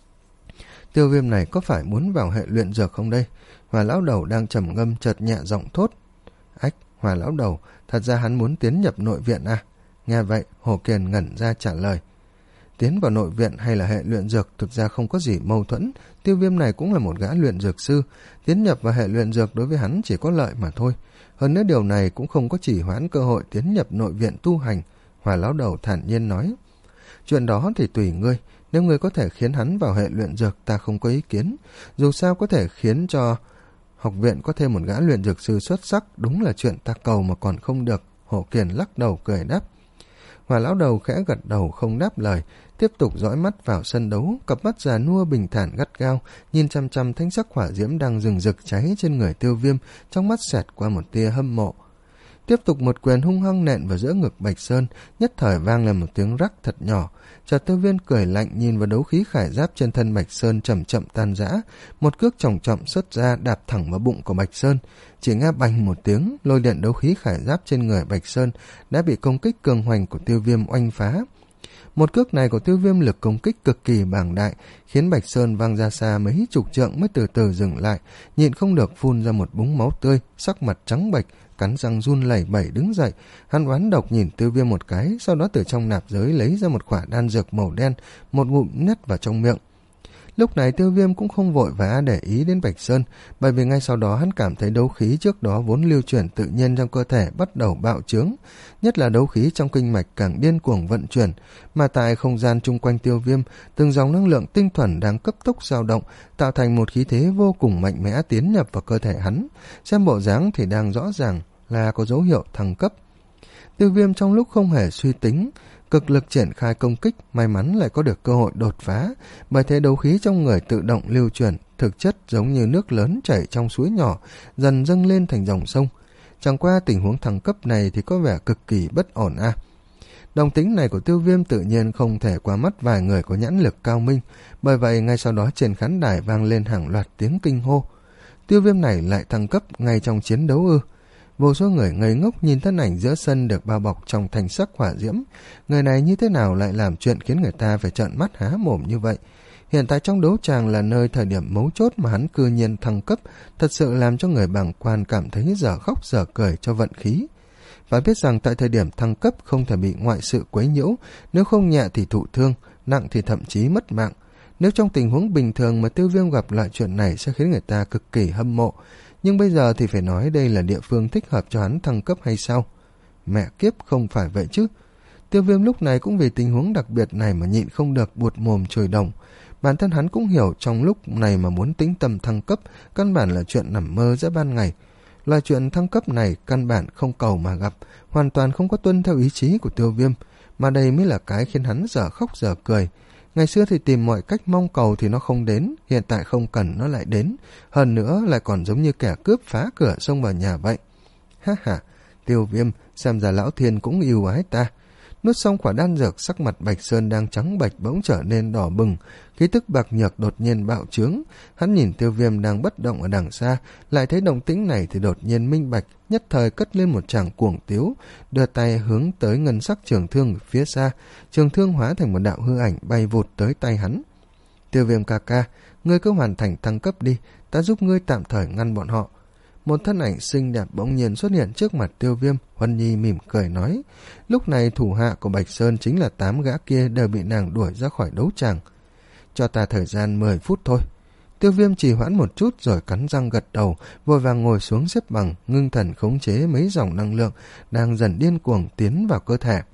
Tiêu Viêm này có phải muốn vào hệ luyện dược không đây? Hỏa lão đầu đang trầm ngâm chợt nhẹ giọng thốt. Ách, Hỏa lão đầu, thật ra hắn muốn tiến nhập nội viện à? Nghe vậy, Hổ Kiền ngẩn ra trả lời. Tiến vào nội viện hay là hệ luyện dược thực ra không có gì mâu thuẫn. Tiêu Viêm này cũng là một gã luyện dược sư. Tiến nhập vào hệ luyện dược đối với hắn chỉ có lợi mà thôi. Hơn nữa điều này cũng không có chỉ hoãn cơ hội tiến nhập nội viện tu hành. Hỏa lão đầu thản nhiên nói. Chuyện đó thì tùy ngươi. Nếu ngươi có thể khiến hắn vào hệ luyện dược ta không có ý kiến. Dù sao có thể khiến cho học viện có thêm một gã luyện dược sư xuất sắc, đúng là chuyện ta cầu mà còn không được. Hổ Kiền lắc đầu cười đáp. Hỏa lão đầu khẽ gật đầu không đáp lời, tiếp tục dõi mắt vào sân đấu, cặp mắt già nua bình thản gắt gao, nhìn chăm chăm thanh sắc hỏa diễm đang rừng rực cháy trên người Tiêu Viêm, trong mắt xẹt qua một tia hâm mộ. Tiếp tục một quyền hung hăng nện vào giữa ngực Bạch Sơn, nhất thời vang lên một tiếng rắc thật nhỏ. Chợt Tiêu Viêm cười lạnh nhìn vào đấu khí khải giáp trên thân Bạch Sơn chậm chậm tan rã, một cước chồng chậm xuất ra đạp thẳng vào bụng của Bạch Sơn. Chỉ nghe bành một tiếng, lôi điện đấu khí khải giáp trên người Bạch Sơn đã bị công kích cường hoành của Tiêu Viêm oanh phá. Một cước này của Tiêu Viêm lực công kích cực kỳ bàng đại, khiến Bạch Sơn văng ra xa mấy chục trượng mới từ từ dừng lại, nhịn không được phun ra một búng máu tươi, sắc mặt trắng bệch, cắn răng run lẩy bẩy đứng dậy. Hắn oán độc nhìn Tiêu Viêm một cái, sau đó từ trong nạp giới lấy ra một quả đan dược màu đen, một ngụm nhét vào trong miệng. Lúc này Tiêu Viêm cũng không vội vã để ý đến Bạch Sơn, bởi vì ngay sau đó hắn cảm thấy đấu khí trước đó vốn lưu chuyển tự nhiên trong cơ thể bắt đầu bạo trướng, nhất là đấu khí trong kinh mạch càng điên cuồng vận chuyển, mà tại không gian chung quanh Tiêu Viêm, từng dòng năng lượng tinh thuần đang cấp tốc dao động, tạo thành một khí thế vô cùng mạnh mẽ tiến nhập vào cơ thể hắn. Xem bộ dáng thì đang rõ ràng là có dấu hiệu thăng cấp. Tiêu Viêm trong lúc không hề suy tính, cực lực triển khai công kích, may mắn lại có được cơ hội đột phá, bởi thế đấu khí trong người tự động lưu chuyển, thực chất giống như nước lớn chảy trong suối nhỏ, dần dâng lên thành dòng sông. Chẳng qua tình huống thăng cấp này thì có vẻ cực kỳ bất ổn a. À. Đồng tính này của Tiêu Viêm tự nhiên không thể qua mắt vài người có nhãn lực cao minh, bởi vậy ngay sau đó trên khán đài vang lên hàng loạt tiếng kinh hô. Tiêu Viêm này lại thăng cấp ngay trong chiến đấu ư? Vô số người ngây ngốc nhìn thân ảnh giữa sân được bao bọc trong thanh sắc hỏa diễm. Người này như thế nào lại làm chuyện khiến người ta phải trợn mắt há mồm như vậy? Hiện tại trong đấu tràng là nơi thời điểm mấu chốt mà hắn cư nhiên thăng cấp, thật sự làm cho người bàng quan cảm thấy dở khóc dở cười cho vận khí. Phải biết rằng tại thời điểm thăng cấp không thể bị ngoại sự quấy nhiễu, nếu không nhẹ thì thụ thương, nặng thì thậm chí mất mạng. Nếu trong tình huống bình thường mà Tiêu Viêm gặp loại chuyện này sẽ khiến người ta cực kỳ hâm mộ, nhưng bây giờ thì phải nói đây là địa phương thích hợp cho hắn thăng cấp hay sao? Mẹ kiếp, không phải vậy chứ. Tiêu Viêm lúc này cũng vì tình huống đặc biệt này mà nhịn không được buột mồm chửi đồng. Bản thân hắn cũng hiểu trong lúc này mà muốn tính tầm thăng cấp, căn bản là chuyện nằm mơ giữa ban ngày. Loại chuyện thăng cấp này căn bản không cầu mà gặp, hoàn toàn không có tuân theo ý chí của Tiêu Viêm, mà đây mới là cái khiến hắn dở khóc dở cười. Ngày xưa thì tìm mọi cách mong cầu thì nó không đến, hiện tại không cần nó lại đến, hơn nữa lại còn giống như kẻ cướp phá cửa xông vào nhà vậy. Ha ha, Tiêu Viêm, xem ra lão thiên cũng yêu ái ta. Nuốt xong quả đan dược, sắc mặt Bạch Sơn đang trắng bệch bỗng trở nên đỏ bừng, khí tức bạc nhược đột nhiên bạo trướng. Hắn nhìn Tiêu Viêm đang bất động ở đằng xa, lại thấy động tĩnh này thì đột nhiên minh bạch, nhất thời cất lên một tràng cuồng tiếu, đưa tay hướng tới ngân sắc trường thương phía xa, trường thương hóa thành một đạo hư ảnh bay vụt tới tay hắn. Tiêu Viêm ca ca, ngươi cứ hoàn thành thăng cấp đi, ta giúp ngươi tạm thời ngăn bọn họ. Một thân ảnh xinh đẹp bỗng nhiên xuất hiện trước mặt Tiêu Viêm. Huân Nhi mỉm cười nói. Lúc này thủ hạ của Bạch Sơn chính là tám gã kia đều bị nàng đuổi ra khỏi đấu tràng. Cho ta thời gian mười phút thôi. Tiêu Viêm trì hoãn một chút rồi cắn răng gật đầu, vội vàng ngồi xuống xếp bằng, ngưng thần khống chế mấy dòng năng lượng đang dần điên cuồng tiến vào cơ thể.